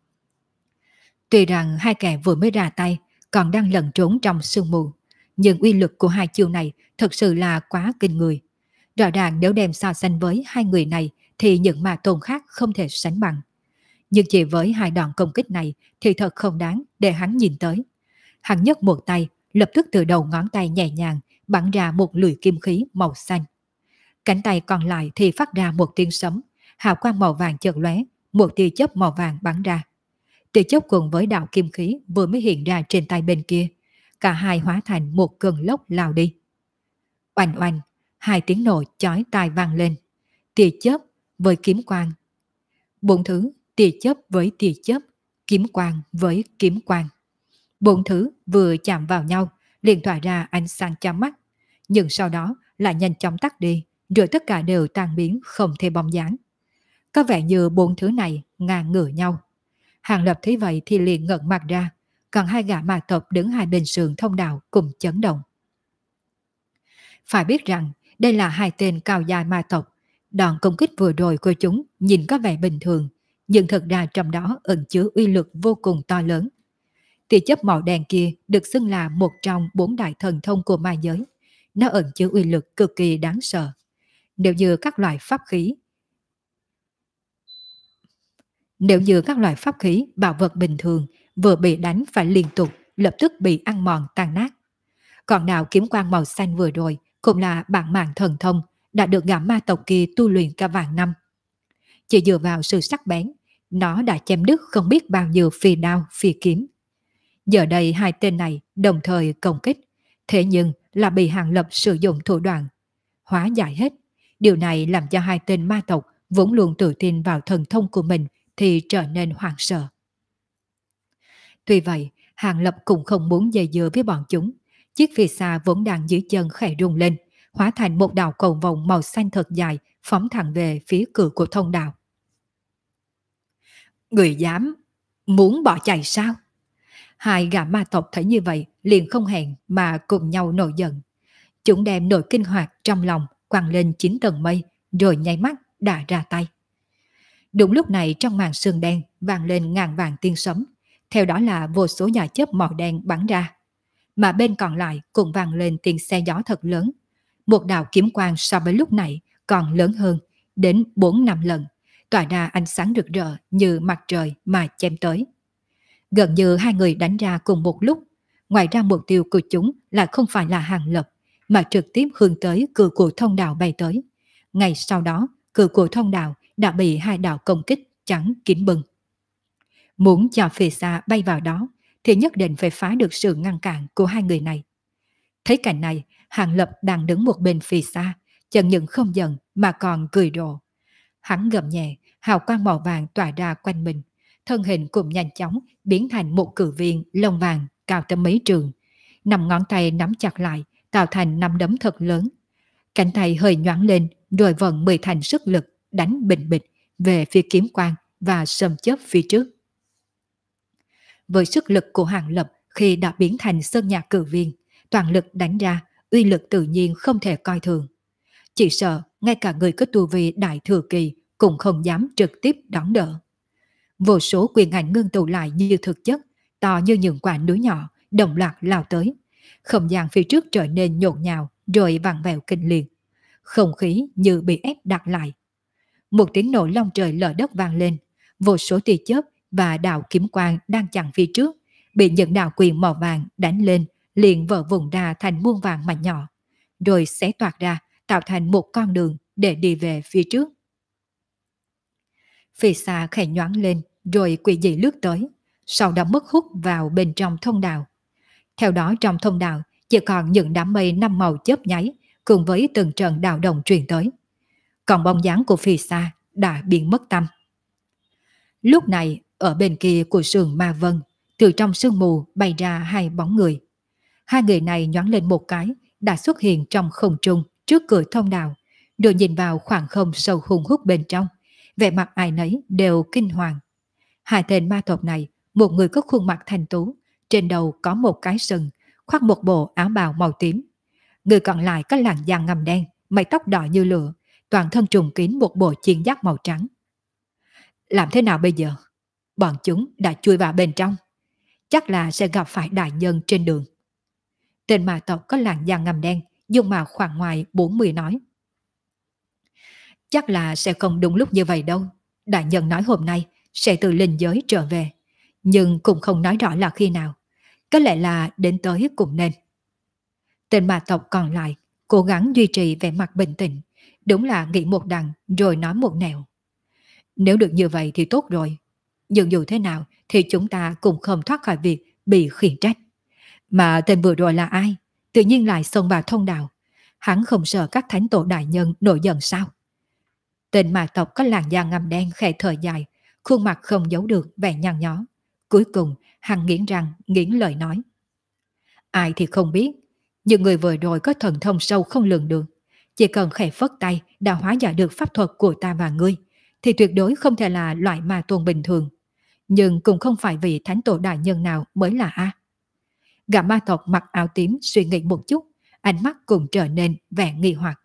Tuy rằng hai kẻ vừa mới ra tay còn đang lẩn trốn trong sương mù, nhưng uy lực của hai chiêu này thật sự là quá kinh người. Rõ ràng nếu đem so sánh với hai người này thì những ma tôn khác không thể sánh bằng. Nhưng chỉ với hai đòn công kích này thì thật không đáng để hắn nhìn tới. Hắn nhấc một tay, lập tức từ đầu ngón tay nhẹ nhàng bắn ra một lưỡi kim khí màu xanh. Cánh tay còn lại thì phát ra một tiếng sấm, hào quang màu vàng chợt lóe, một tia chớp màu vàng bắn ra. Tia chớp cùng với đạo kim khí vừa mới hiện ra trên tay bên kia, cả hai hóa thành một cơn lốc lao đi. Oanh oanh, hai tiếng nổ chói tai vang lên. Tia chớp với kiếm quang. Bốn thứ, tia chớp với tia chớp, kiếm quang với kiếm quang. Bốn thứ vừa chạm vào nhau, liền tỏa ra ánh sáng chói mắt, nhưng sau đó lại nhanh chóng tắt đi, rồi tất cả đều tan biến không thể bóng dáng. Có vẻ như bốn thứ này ngang ngửa nhau. Hàng Lập thấy vậy thì liền ngẩng mặt ra, còn hai gã ma tộc đứng hai bên sườn thông đạo cùng chấn động. Phải biết rằng đây là hai tên cao dài ma tộc, đòn công kích vừa rồi của chúng nhìn có vẻ bình thường, nhưng thực ra trong đó ẩn chứa uy lực vô cùng to lớn. Tia chớp màu đen kia được xưng là một trong bốn đại thần thông của ma giới. Nó ẩn chứa uy lực cực kỳ đáng sợ. Nếu như các loại pháp khí, bảo vật bình thường vừa bị đánh phải liên tục, lập tức bị ăn mòn tan nát. Còn đạo kiếm quang màu xanh vừa rồi cũng là bản mạng thần thông đã được gã ma tộc kia tu luyện cả vạn năm. Chỉ dựa vào sự sắc bén, nó đã chém đứt không biết bao nhiêu phi đao, phi kiếm. Giờ đây hai tên này đồng thời công kích, thế nhưng là bị Hàng Lập sử dụng thủ đoạn hóa giải hết. Điều này làm cho hai tên ma tộc vốn luôn tự tin vào thần thông của mình thì trở nên hoảng sợ. Tuy vậy, Hàng Lập cũng không muốn dây dưa với bọn chúng, Chiếc phi xa vốn đang dưới chân khẽ rung lên, hóa thành một đạo cầu vồng màu xanh thật dài, phóng thẳng về phía cửa của thông đạo. Người dám muốn bỏ chạy sao? Hai gã ma tộc thấy như vậy liền không hẹn mà cùng nhau nổi giận. Chúng đem nỗi kinh hoạt trong lòng quăng lên 9 tầng mây, rồi nháy mắt đã ra tay. Đúng lúc này trong màn sương đen vang lên ngàn vàng tiếng sấm, theo đó là vô số nhà chớp màu đen bắn ra. Mà bên còn lại cũng vang lên tiếng xe gió thật lớn. Một đạo kiếm quang so với lúc này còn lớn hơn, đến 4-5 lần, tỏa ra ánh sáng rực rỡ như mặt trời mà chém tới. Gần như hai người đánh ra cùng một lúc, ngoài ra mục tiêu của chúng lại không phải là Hàng Lập, mà trực tiếp hướng tới cửa của thông đạo bay tới. Ngay sau đó, cửa của thông đạo đã bị hai đạo công kích chắn kín bừng. Muốn cho phía xa bay vào đó, thì nhất định phải phá được sự ngăn cản của hai người này. Thấy cảnh này, Hàng Lập đang đứng một bên phía xa, chẳng những không giận mà còn cười rộ. Hắn gầm nhẹ, hào quang màu vàng tỏa ra quanh mình, thân hình cũng nhanh chóng biến thành một cự viên lông vàng cao tới mấy trường. 5 ngón tay nắm chặt lại, tạo thành 5 đấm thật lớn. Cánh tay hơi nhoáng lên, rồi vận 10 thành sức lực đánh bình bịch về phía kiếm quang và sầm chớp phía trước. Với sức lực của Hàng Lập khi đã biến thành sơn nhạc cử viên, toàn lực đánh ra, uy lực tự nhiên không thể coi thường. Chỉ sợ ngay cả người có tu vi đại thừa kỳ cũng không dám trực tiếp đón đỡ. Vô số quyền ảnh ngưng tụ lại như thực chất, to như những quả núi nhỏ, đồng loạt lao tới. Không gian phía trước trở nên nhộn nhào rồi vặn vẹo kinh liệt. Không khí như bị ép đặt lại. Một tiếng nổ long trời lở đất vang lên, vô số tia chớp và đạo kiếm quang đang chặn phía trước bị những đạo quyền màu vàng đánh lên, liền vỡ vụn ra thành muôn vàng mảnh nhỏ, rồi xé toạc ra tạo thành một con đường để đi về phía trước. Phía xa khẽ nhoáng lên rồi quỷ dị lướt tới, sau đó mất hút vào bên trong thông đạo. Theo đó trong thông đạo chỉ còn những đám mây 5 màu chớp nháy cùng với từng trận đạo động truyền tới. Còn bóng dáng của phía xa đã biến mất tăm. Lúc này ở bên kia của sườn Ma Vân, từ trong sương mù bay ra hai bóng người. Hai người này nhoáng lên một cái đã xuất hiện trong không trung trước cửa thông đạo, rồi nhìn vào khoảng không sâu hùng hút bên trong, vẻ mặt ai nấy đều kinh hoàng. Hai tên ma tộc này, một người có khuôn mặt thanh tú, trên đầu có một cái sừng, khoác một bộ áo bào màu tím. Người còn lại có làn da ngăm đen, mái tóc đỏ như lửa, toàn thân trùng kín một bộ chiên giáp màu trắng. Làm thế nào bây giờ? Bọn chúng đã chui vào bên trong. Chắc là sẽ gặp phải đại nhân trên đường. Tên ma tộc có làn da ngăm đen, dung mạo khoảng ngoài 40 nói. Chắc là sẽ không đúng lúc như vậy đâu. Đại nhân nói hôm nay sẽ từ linh giới trở về, nhưng cũng không nói rõ là khi nào. Có lẽ là đến tới cũng nên. Tên ma tộc còn lại cố gắng duy trì vẻ mặt bình tĩnh, đúng là nghĩ một đằng rồi nói một nẻo. Nếu được như vậy thì tốt rồi. Nhưng dù thế nào thì chúng ta cũng không thoát khỏi việc bị khiển trách. Mà tên vừa rồi là ai? Tự nhiên lại xông vào thông đạo. Hắn không sợ các thánh tổ đại nhân nổi giận sao? Tên ma tộc có làn da ngăm đen khẽ thở dài, khuôn mặt không giấu được vẻ nhăn nhó. Cuối cùng hắn nghiến răng nghiến lời nói. Ai thì không biết, nhưng người vừa rồi có thần thông sâu không lường được. Chỉ cần khẽ phất tay đã hóa giải được pháp thuật của ta và ngươi, thì tuyệt đối không thể là loại ma tôn bình thường. Nhưng cũng không phải vì thánh tổ đại nhân nào mới là A. Gã ma tộc mặc áo tím suy nghĩ một chút, ánh mắt cũng trở nên vẻ nghi hoặc.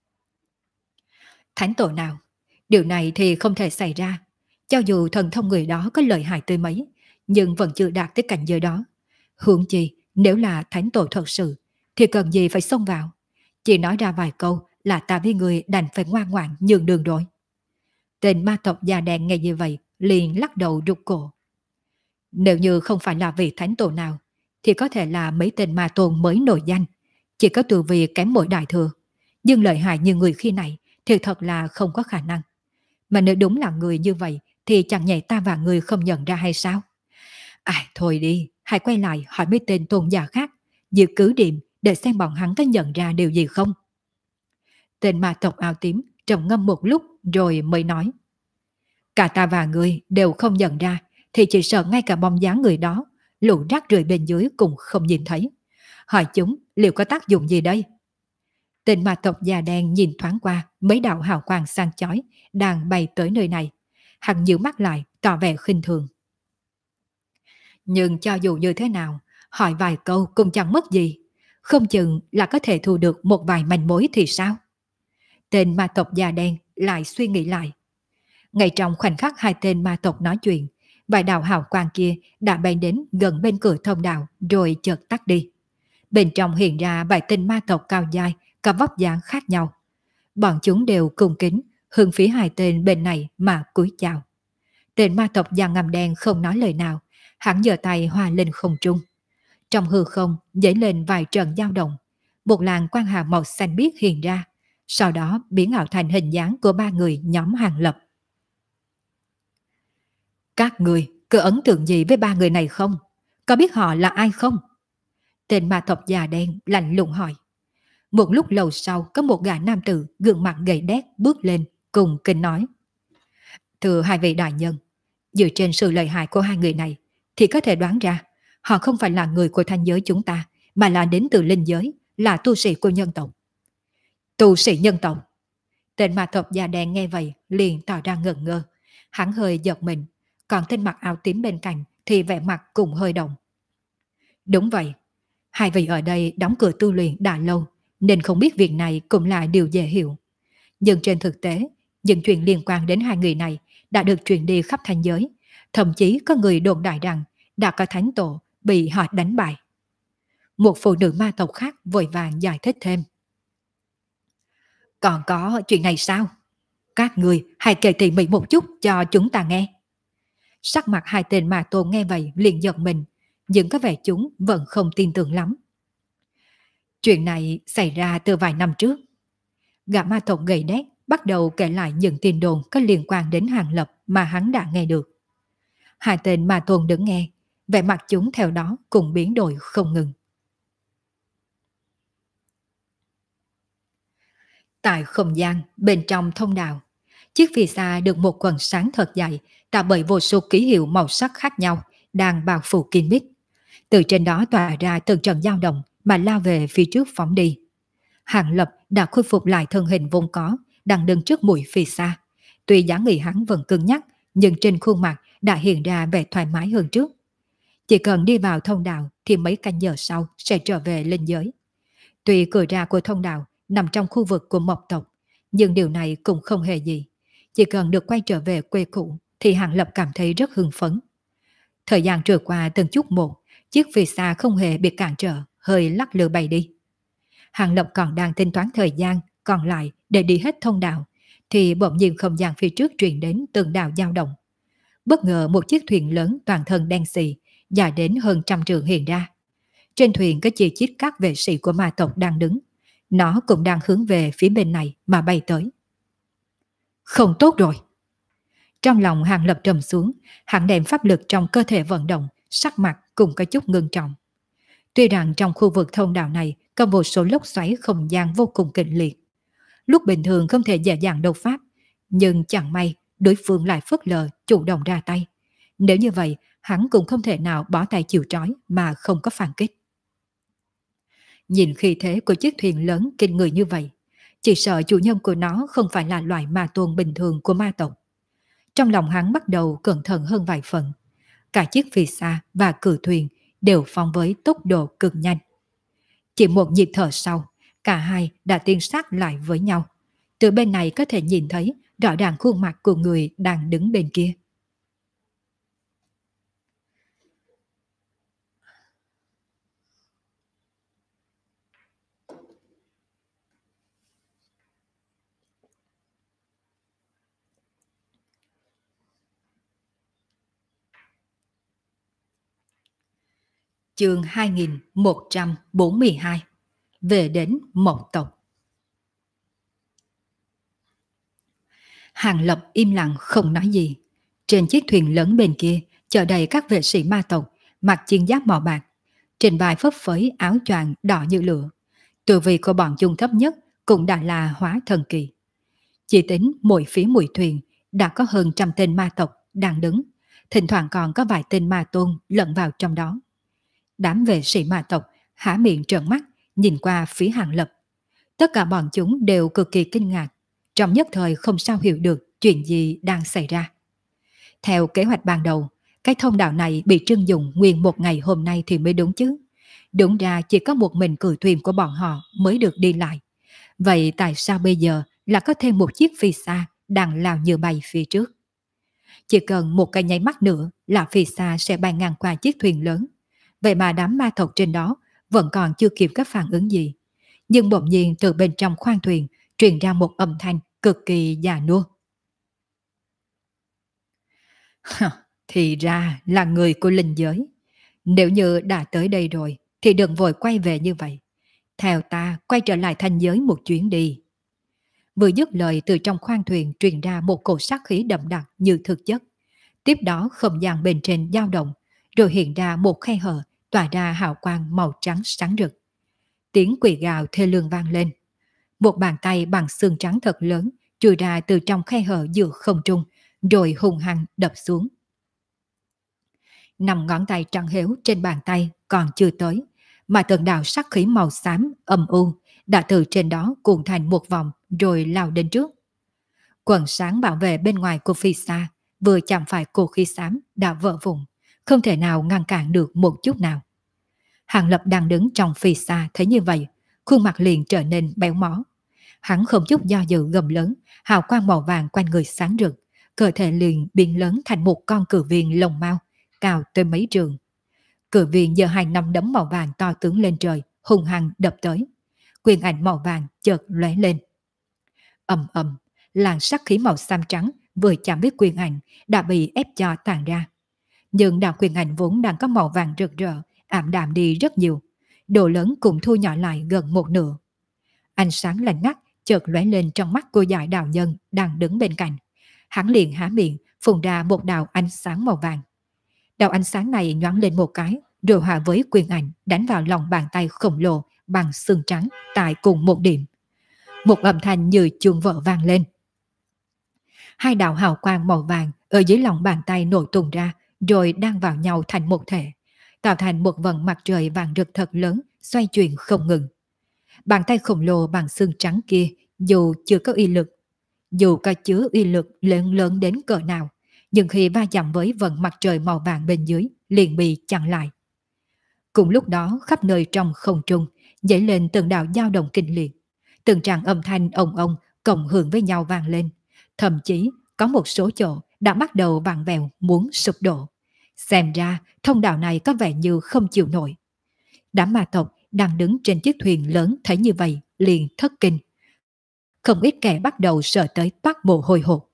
Thánh tổ nào? Điều này thì không thể xảy ra. Cho dù thần thông người đó có lợi hại tới mấy, nhưng vẫn chưa đạt tới cảnh giới đó. Huống chi, nếu là thánh tổ thật sự, thì cần gì phải xông vào. Chỉ nói ra vài câu là ta với người đành phải ngoan ngoãn nhường đường rồi. Tên ma tộc da đen nghe như vậy, liền lắc đầu rụt cổ. Nếu như không phải là vị thánh tổ nào, thì có thể là mấy tên ma tôn mới nổi danh, chỉ có tu vi kém mỗi đại thừa. Nhưng lợi hại như người khi này thì thật là không có khả năng. Mà nếu đúng là người như vậy thì chẳng nhẹ ta và người không nhận ra hay sao? Thôi đi, hãy quay lại hỏi mấy tên tôn giả khác, giữ cứ điểm để xem bọn hắn có nhận ra điều gì không. Tên ma tộc áo tím trầm ngâm một lúc rồi mới nói. Cả ta và người đều không nhận ra, thì chỉ sợ ngay cả bóng dáng người đó, lũ rác rưởi bên dưới cũng không nhìn thấy. Hỏi chúng liệu có tác dụng gì đây? Tên ma tộc già đen nhìn thoáng qua mấy đạo hào quang sáng chói đang bay tới nơi này. Hắn nhíu mắt lại, tỏ vẻ khinh thường. Nhưng cho dù như thế nào, hỏi vài câu cũng chẳng mất gì. Không chừng là có thể thu được một vài manh mối thì sao? Tên ma tộc già đen lại suy nghĩ lại. Ngay trong khoảnh khắc hai tên ma tộc nói chuyện, vài đạo hào quang kia đã bay đến gần bên cửa thông đạo rồi chợt tắt đi. Bên trong hiện ra vài tên ma tộc cao dài, có vóc dáng khác nhau. Bọn chúng đều cung kính, hướng phía hai tên bên này mà cúi chào. Tên ma tộc da ngăm đen không nói lời nào, hắn giơ tay hòa lên không trung. Trong hư không dấy lên vài trận dao động, một làn quang hà màu xanh biếc hiện ra, sau đó biến ảo thành hình dáng của ba người nhóm Hàng Lập. Các người có ấn tượng gì với ba người này không? Có biết họ là ai không? Tên ma tộc già đen lạnh lùng hỏi. Một lúc lâu sau có một gã nam tử gương mặt gầy đét bước lên cùng kinh nói. Thưa hai vị đại nhân, dựa trên sự lợi hại của hai người này thì có thể đoán ra họ không phải là người của thanh giới chúng ta mà là đến từ linh giới, là tu sĩ của nhân tộc. Tu sĩ nhân tộc? Tên ma tộc da đen nghe vậy liền tỏ ra ngẩn ngơ. Hắn hơi giật mình, còn tên mặc áo tím bên cạnh thì vẻ mặt cũng hơi động. Đúng vậy, hai vị ở đây đóng cửa tu luyện đã lâu nên không biết việc này cũng là điều dễ hiểu. Nhưng trên thực tế, những chuyện liên quan đến hai người này đã được truyền đi khắp thanh giới. Thậm chí có người đồn đại rằng đã có thánh tổ bị họ đánh bại. Một phụ nữ ma tộc khác vội vàng giải thích thêm. Còn có chuyện này sao? Các người hãy kể tỉ mỉ một chút cho chúng ta nghe. Sắc mặt hai tên ma tôn nghe vậy liền giật mình, nhưng có vẻ chúng vẫn không tin tưởng lắm. Chuyện này xảy ra từ vài năm trước. Gã ma tộc gầy đét bắt đầu kể lại những tin đồn có liên quan đến Hàng Lập mà hắn đã nghe được. Hai tên ma tôn đứng nghe, vẻ mặt chúng theo đó cùng biến đổi không ngừng. Tại không gian bên trong thông đạo, chiếc phi xa được một quần sáng thật dày tạo bởi vô số ký hiệu màu sắc khác nhau đang bao phủ kín mít. Từ trên đó tỏa ra từng trận dao động mà lao về phía trước phóng đi. Hàng Lập đã khôi phục lại thân hình vốn có, đang đứng trước mũi phi xa. Tuy dáng người hắn vẫn cứng nhắc, nhưng trên khuôn mặt đã hiện ra vẻ thoải mái hơn trước. Chỉ cần đi vào thông đạo thì mấy canh giờ sau sẽ trở về linh giới. Tuy cửa ra của thông đạo nằm trong khu vực của Mộc tộc, nhưng điều này cũng không hề gì. Chỉ cần được quay trở về quê cũ thì Hàng Lập cảm thấy rất hưng phấn. Thời gian trôi qua từng chút một, chiếc phi xa không hề bị cản trở, hơi lắc lư bay đi. Hàng Lập còn đang tính toán thời gian còn lại để đi hết thông đạo, thì bỗng nhiên không gian phía trước truyền đến từng đạo dao động. Bất ngờ một chiếc thuyền lớn toàn thân đen xì, dài đến hơn 100 trượng hiện ra. Trên thuyền có chi chít các vệ sĩ của ma tộc đang đứng. Nó cũng đang hướng về phía bên này mà bay tới. Không tốt rồi. Trong lòng Hàng Lập trầm xuống, hắn đem pháp lực trong cơ thể vận động, sắc mặt cũng có chút ngưng trọng. Tuy rằng trong khu vực thông đạo này có một số lốc xoáy không gian vô cùng kịch liệt. Lúc bình thường không thể dễ dàng đột pháp, nhưng chẳng may đối phương lại phớt lờ chủ động ra tay. Nếu như vậy, hắn cũng không thể nào bỏ tay chịu trói mà không có phản kích. Nhìn khí thế của chiếc thuyền lớn kinh người như vậy, chỉ sợ chủ nhân của nó không phải là loại ma tôn bình thường của ma tộc. Trong lòng hắn bắt đầu cẩn thận hơn vài phần. Cả chiếc phi xa và cử thuyền đều phóng với tốc độ cực nhanh. Chỉ một nhịp thở sau, cả hai đã tiến sát lại với nhau. Từ bên này có thể nhìn thấy rõ ràng khuôn mặt của người đang đứng bên kia. Chương 2142. Về đến Mộc tộc. Hàng Lập im lặng không nói gì. Trên chiếc thuyền lớn bên kia chở đầy các vệ sĩ ma tộc mặc chiến giáp màu bạc, trên vai phấp phới áo choàng đỏ như lửa. Tu vi của bọn chúng thấp nhất cũng đã là hóa thần kỳ. Chỉ tính mỗi phía mũi thuyền đã có hơn 100 tên ma tộc đang đứng, thỉnh thoảng còn có vài tên ma tôn lẫn vào trong đó. Đám vệ sĩ ma tộc há miệng trợn mắt, nhìn qua phía Hàng Lập. Tất cả bọn chúng đều cực kỳ kinh ngạc, trong nhất thời không sao hiểu được chuyện gì đang xảy ra. Theo kế hoạch ban đầu, cái thông đạo này bị trưng dụng nguyên một ngày hôm nay thì mới đúng chứ. Đúng ra chỉ có một mình cử thuyền của bọn họ mới được đi lại. Vậy tại sao bây giờ là có thêm một chiếc phi xa đang lao như bay phía trước? Chỉ cần một cái nháy mắt nữa là phi xa sẽ bay ngang qua chiếc thuyền lớn. Vậy mà đám ma tộc trên đó vẫn còn chưa kịp các phản ứng gì. Nhưng bỗng nhiên từ bên trong khoang thuyền truyền ra một âm thanh cực kỳ già nua. Thì ra là người của linh giới. Nếu như đã tới đây rồi thì đừng vội quay về như vậy. Theo ta quay trở lại thanh giới một chuyến đi. Vừa dứt lời từ trong khoang thuyền truyền ra một cổ sát khí đậm đặc như thực chất. Tiếp đó không gian bên trên dao động, rồi hiện ra một khe hở tỏa ra hào quang màu trắng sáng rực. Tiếng quỷ gào thê lương vang lên. Một bàn tay bằng xương trắng thật lớn chui ra từ trong khe hở giữa không trung, rồi hung hăng đập xuống. 5 ngón tay trắng héo trên bàn tay còn chưa tới, mà từng đạo sắc khí màu xám âm u đã từ trên đó cuộn thành một vòng rồi lao đến trước. Quần sáng bảo vệ bên ngoài của phi xa vừa chạm phải cổ khí xám đã vỡ vụn, không thể nào ngăn cản được một chút nào. Hàng Lập đang đứng trong phi xa thấy như vậy, khuôn mặt liền trở nên béo mó. Hắn không chút do dự gầm lớn, hào quang màu vàng quanh người sáng rực, cơ thể liền biến lớn thành một con cử viên lông mao, cao tới mấy trường. Cử viên giơ 2 nắm đấm màu vàng to tướng lên trời, hung hăng đập tới. Quyền ảnh màu vàng chợt lóe lên. Ầm ầm, làn sắc khí màu xám trắng vừa chạm với quyền ảnh đã bị ép cho tàn ra. Nhưng đạo quyền ảnh vốn đang có màu vàng rực rỡ, ảm đạm đi rất nhiều. Độ lớn cũng thu nhỏ lại gần một nửa. Ánh sáng lạnh ngắt chợt lóe lên trong mắt cô giải đạo nhân đang đứng bên cạnh. Hắn liền há miệng, phun ra một đạo ánh sáng màu vàng. Đạo ánh sáng này nhoáng lên một cái, rồi hòa với quyền ảnh đánh vào lòng bàn tay khổng lồ bằng xương trắng tại cùng một điểm. Một âm thanh như chuông vỡ vang lên. 2 đạo hào quang màu vàng ở dưới lòng bàn tay nổi tung ra, rồi đan vào nhau thành một thể, tạo thành một vầng mặt trời vàng rực thật lớn, xoay chuyển không ngừng. Bàn tay khổng lồ bằng xương trắng kia, dù chưa có uy lực, dù có chứa uy lực lớn lớn đến cỡ nào, nhưng khi va chạm với vầng mặt trời màu vàng bên dưới, liền bị chặn lại. Cùng lúc đó, khắp nơi trong không trung dấy lên từng đạo dao động kinh liệt, từng tràng âm thanh ong ong cộng hưởng với nhau vang lên, thậm chí có một số chỗ đã bắt đầu vặn vẹo muốn sụp đổ. Xem ra thông đạo này có vẻ như không chịu nổi. Đám ma tộc đang đứng trên chiếc thuyền lớn thấy như vậy liền thất kinh. Không ít kẻ bắt đầu sợ tới toát mồ hôi hột.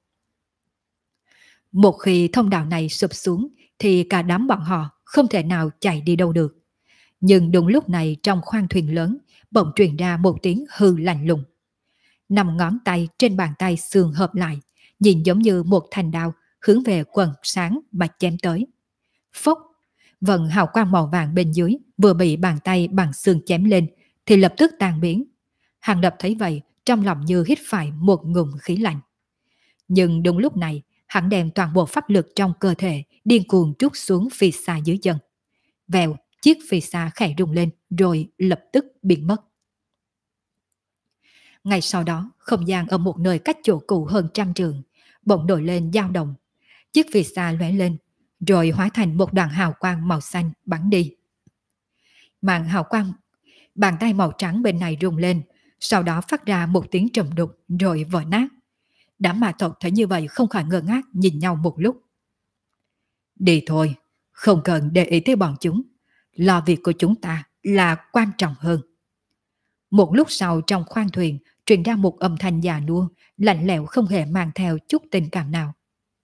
Một khi thông đạo này sụp xuống thì cả đám bọn họ không thể nào chạy đi đâu được. Nhưng đúng lúc này trong khoang thuyền lớn bỗng truyền ra một tiếng hư lạnh lùng. 5 ngón tay trên bàn tay xương hợp lại, nhìn giống như một thanh đao hướng về quần sáng mà chém tới. Phốc, vầng hào quang màu vàng bên dưới vừa bị bàn tay bằng xương chém lên thì lập tức tan biến. Hàng Lập thấy vậy, trong lòng như hít phải một ngụm khí lạnh. Nhưng đúng lúc này, hắn đem toàn bộ pháp lực trong cơ thể điên cuồng trút xuống phi xa dưới chân. Vèo, chiếc phi xa khẽ rung lên rồi lập tức biến mất. Ngay sau đó, không gian ở một nơi cách chỗ cũ hơn 100 trượng bỗng nổi lên dao động. Chiếc phi xa lóe lên, rồi hóa thành một đoàn hào quang màu xanh bắn đi. Màn hào quang, bàn tay màu trắng bên này rung lên, sau đó phát ra một tiếng trầm đục rồi vỡ nát. Đám ma tộc thấy như vậy không khỏi ngơ ngác nhìn nhau một lúc. Đi thôi, không cần để ý tới bọn chúng. Lo việc của chúng ta là quan trọng hơn. Một lúc sau trong khoang thuyền truyền ra một âm thanh già nua, lạnh lẽo không hề mang theo chút tình cảm nào.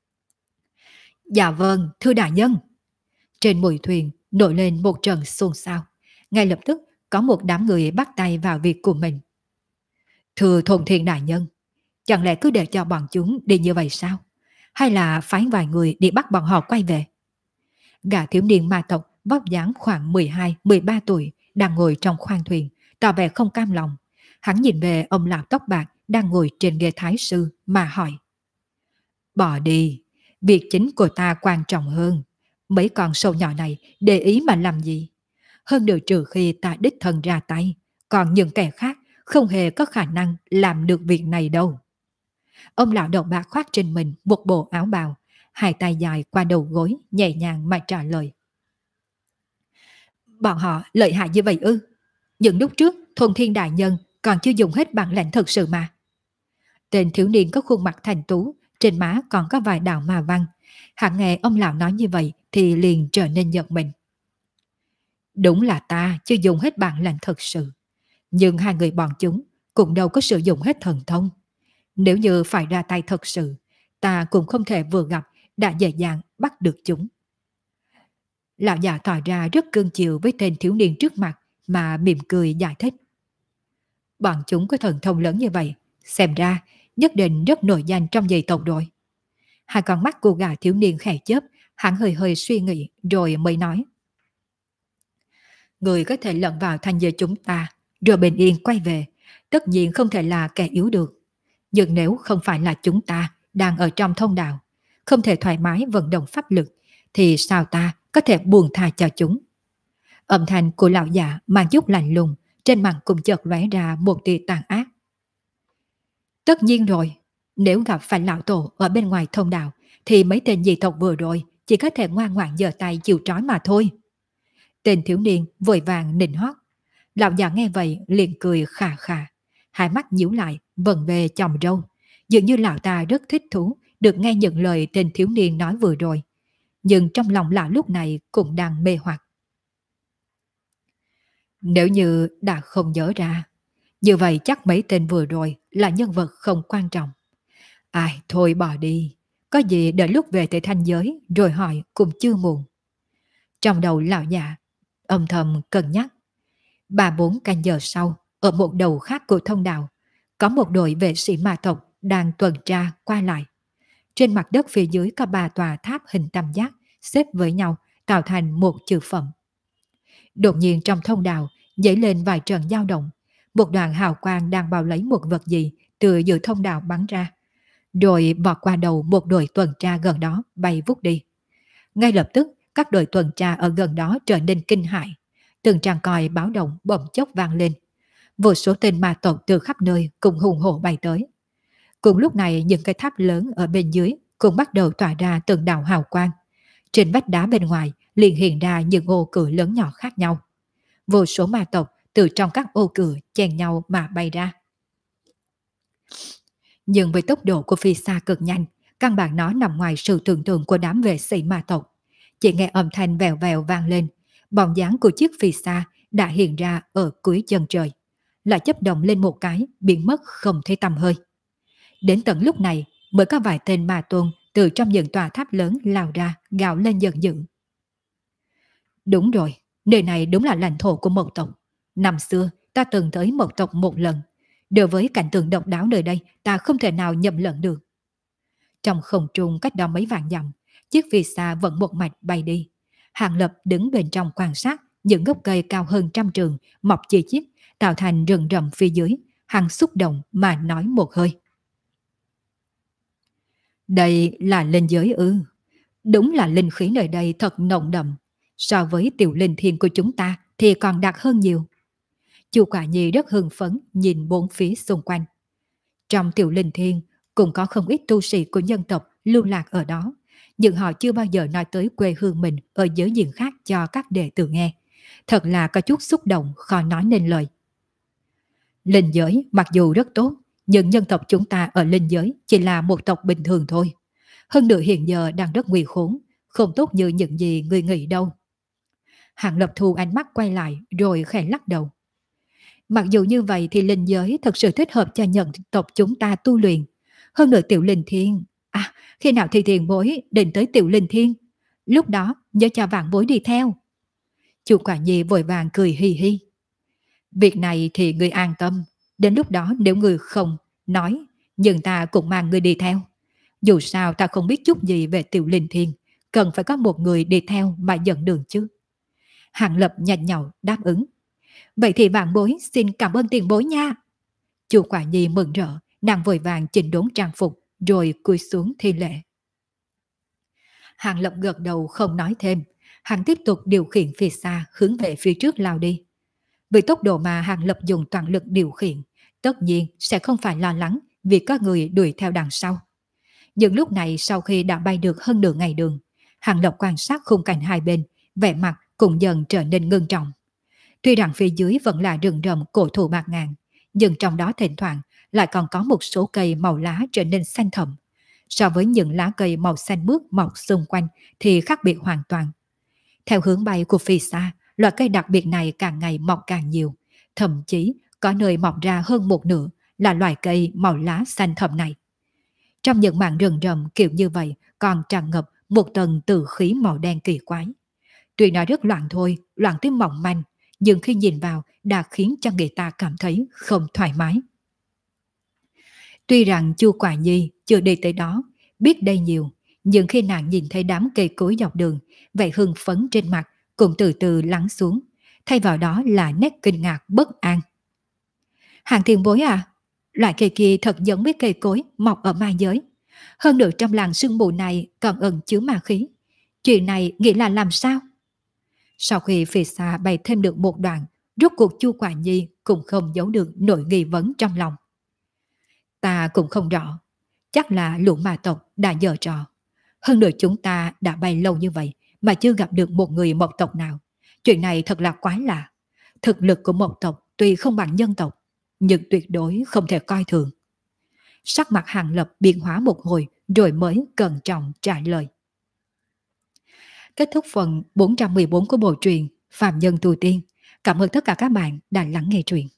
Dạ vâng, thưa đại nhân. Trên mũi thuyền nổi lên một trận xôn xao. Ngay lập tức có một đám người bắt tay vào việc của mình. Thưa Thôn Thiên đại nhân, chẳng lẽ cứ để cho bọn chúng đi như vậy sao? Hay là phái vài người đi bắt bọn họ quay về? Gã thiếu niên ma tộc vóc dáng khoảng 12-13 tuổi đang ngồi trong khoang thuyền, tỏ vẻ không cam lòng. Hắn nhìn về ông lão tóc bạc đang ngồi trên ghế thái sư mà hỏi. Bỏ đi, việc chính của ta quan trọng hơn. Mấy con sâu nhỏ này để ý mà làm gì? Hơn nữa trừ khi ta đích thân ra tay, còn những kẻ khác không hề có khả năng làm được việc này đâu. Ông lão đầu bạc khoác trên mình một bộ áo bào, hai tay dài qua đầu gối, nhẹ nhàng mà trả lời. Bọn họ lợi hại như vậy ư? Những lúc trước, Thuần Thiên Đại Nhân còn chưa dùng hết bản lãnh thật sự mà. Tên thiếu niên có khuôn mặt thành tú, trên má còn có vài đạo mà văn. Hắn nghe ông lão nói như vậy thì liền trở nên giật mình. Đúng là ta chưa dùng hết bản lãnh thật sự. Nhưng hai người bọn chúng cũng đâu có sử dụng hết thần thông. Nếu như phải ra tay thật sự, ta cũng không thể vừa gặp đã dễ dàng bắt được chúng. Lão già tỏ ra rất cương chiều với tên thiếu niên trước mặt mà mỉm cười giải thích. Bọn chúng có thần thông lớn như vậy, xem ra nhất định rất nổi danh trong dây tộc rồi. Hai con mắt cô gà thiếu niên khẽ chớp, hắn hơi hơi suy nghĩ rồi mới nói. Người có thể lẫn vào thành giới chúng ta, rồi bình yên quay về, tất nhiên không thể là kẻ yếu được. Nhưng nếu không phải là chúng ta đang ở trong thông đạo, không thể thoải mái vận động pháp lực, thì sao ta có thể buông tha cho chúng? Âm thanh của lão già mang chút lạnh lùng, trên mặt cũng chợt lóe ra một tia tàn ác. Tất nhiên rồi, nếu gặp phải lão tổ ở bên ngoài thông đạo, thì mấy tên dị tộc vừa rồi chỉ có thể ngoan ngoãn giơ tay chịu trói mà thôi. Tên thiếu niên vội vàng nịnh hót. Lão già nghe vậy liền cười khà khà, hai mắt nhíu lại vần về chòm râu, dường như lão ta rất thích thú được nghe những lời tên thiếu niên nói vừa rồi. Nhưng trong lòng lão lúc này cũng đang mê hoặc. Nếu như đã không nhớ ra, như vậy chắc mấy tên vừa rồi là nhân vật không quan trọng. Ai, thôi bỏ đi, có gì đợi lúc về tới thanh giới rồi hỏi cũng chưa muộn. Trong đầu lão già âm thầm cân nhắc. 3-4 canh giờ sau, ở một đầu khác của thông đạo, có một đội vệ sĩ ma tộc đang tuần tra qua lại. Trên mặt đất phía dưới có 3 tòa tháp hình tam giác xếp với nhau tạo thành một chữ phẩm. Đột nhiên trong thông đạo dấy lên vài trận dao động, một đoàn hào quang đang bao lấy một vật gì từ giữa thông đạo bắn ra, rồi vọt qua đầu một đội tuần tra gần đó bay vút đi. Ngay lập tức các đội tuần tra ở gần đó trở nên kinh hãi, từng tràng còi báo động bỗng chốc vang lên. Vô số tên ma tộc từ khắp nơi cùng hùng hổ bay tới. Cùng lúc này những cái tháp lớn ở bên dưới cũng bắt đầu tỏa ra từng đạo hào quang. Trên vách đá bên ngoài liền hiện ra những ô cửa lớn nhỏ khác nhau. Vô số ma tộc từ trong các ô cửa chen nhau mà bay ra. Nhưng với tốc độ của phi xa cực nhanh, căn bản nó nằm ngoài sự tưởng tượng của đám vệ sĩ ma tộc. Chỉ nghe âm thanh vèo vèo vang lên, bóng dáng của chiếc phi xa đã hiện ra ở cuối chân trời, lại chớp động lên một cái, biến mất không thấy tăm hơi. Đến tận lúc này mới có vài tên ma tôn từ trong những tòa tháp lớn lao ra, gào lên giận dữ. Đúng rồi, nơi này đúng là lãnh thổ của Mộc tộc. Năm xưa ta từng tới Mộc tộc một lần. Đối với cảnh tượng độc đáo nơi đây, ta không thể nào nhầm lẫn được. Trong không trung cách đó mấy vạn dặm, chiếc phi xa vẫn một mạch bay đi. Hàng Lập đứng bên trong quan sát những gốc cây cao hơn 100 trường mọc chi chít tạo thành rừng rậm phía dưới. Hắn xúc động mà nói một hơi. Đây là linh giới ư? Đúng là linh khí nơi đây thật nồng đậm. So với tiểu linh thiên của chúng ta thì còn đặc hơn nhiều. Chu Quả Nhi rất hưng phấn nhìn bốn phía xung quanh. Trong tiểu linh thiên cũng có không ít tu sĩ của nhân tộc lưu lạc ở đó, nhưng họ chưa bao giờ nói tới quê hương mình ở giới diện khác cho các đệ tử nghe. Thật là có chút xúc động khó nói nên lời. Linh giới mặc dù rất tốt, nhưng nhân tộc chúng ta ở linh giới chỉ là một tộc bình thường thôi. Hơn nữa hiện giờ đang rất nguy khốn, không tốt như những gì người nghĩ đâu. Hạng Lập thu ánh mắt quay lại rồi khẽ lắc đầu. Mặc dù như vậy thì linh giới thật sự thích hợp cho nhân tộc chúng ta tu luyện. Hơn nữa tiểu linh thiên. À, khi nào thì tiền bối định tới tiểu linh thiên? Lúc đó nhớ cho vạn bối đi theo. Chu Quả Nhi vội vàng cười hi hi. Việc này thì người an tâm. Đến lúc đó nếu người không nói, nhưng ta cũng mang người đi theo. Dù sao ta không biết chút gì về tiểu linh thiên, cần phải có một người đi theo mà dẫn đường chứ. Hạng Lập nhanh nhậu đáp ứng. Vậy thì vạn bối xin cảm ơn tiền bối nha. Chu Quả Nhi mừng rỡ, nàng vội vàng chỉnh đốn trang phục rồi cúi xuống thi lễ. Hạng Lập gật đầu không nói thêm, hắn tiếp tục điều khiển phi xa hướng về phía trước lao đi. Vì tốc độ mà Hàng Lập dùng toàn lực điều khiển, tất nhiên sẽ không phải lo lắng vì có người đuổi theo đằng sau. Nhưng lúc này sau khi đã bay được hơn nửa ngày đường, Hàng Lập quan sát khung cảnh hai bên, vẻ mặt cũng dần trở nên ngưng trọng. Tuy rằng phía dưới vẫn là rừng rậm cổ thụ bạt ngàn, nhưng trong đó thỉnh thoảng lại còn có một số cây màu lá trở nên xanh thẫm. So với những lá cây màu xanh mướt mọc xung quanh thì khác biệt hoàn toàn. Theo hướng bay của phía xa, loại cây đặc biệt này càng ngày mọc càng nhiều, thậm chí có nơi mọc ra hơn một nửa là loài cây màu lá xanh thẫm này. Trong những mảng rừng rậm kiểu như vậy còn tràn ngập một tầng tử khí màu đen kỳ quái. Tuy nói rất loạn thôi, loạn tới mỏng manh, nhưng khi nhìn vào đã khiến cho người ta cảm thấy không thoải mái. Tuy rằng Chu Quả Nhi chưa đi tới đó, biết đây nhiều, nhưng khi nàng nhìn thấy đám cây cối dọc đường, vẻ hưng phấn trên mặt cũng từ từ lắng xuống, thay vào đó là nét kinh ngạc bất an. Hàng tiền bối à, loại cây kia thật giống với cây cối mọc ở ma giới. Hơn nữa trong làng sương mù này còn ẩn chứa ma khí. Chuyện này nghĩa là làm sao? Sau khi phía xa bay thêm được một đoạn, rốt cuộc Chu Quả Nhi cũng không giấu được nỗi nghi vấn trong lòng. Ta cũng không rõ, chắc là lũ ma tộc đã giở trò. Hơn nữa chúng ta đã bay lâu như vậy mà chưa gặp được một người mộc tộc nào. Chuyện này thật là quái lạ. Thực lực của mộc tộc tuy không bằng nhân tộc, nhưng tuyệt đối không thể coi thường. Sắc mặt Hàng Lập biến hóa một hồi rồi mới cẩn trọng trả lời. Kết thúc phần 414 của bộ truyện Phàm Nhân Tu Tiên. Cảm ơn tất cả các bạn đã lắng nghe truyện.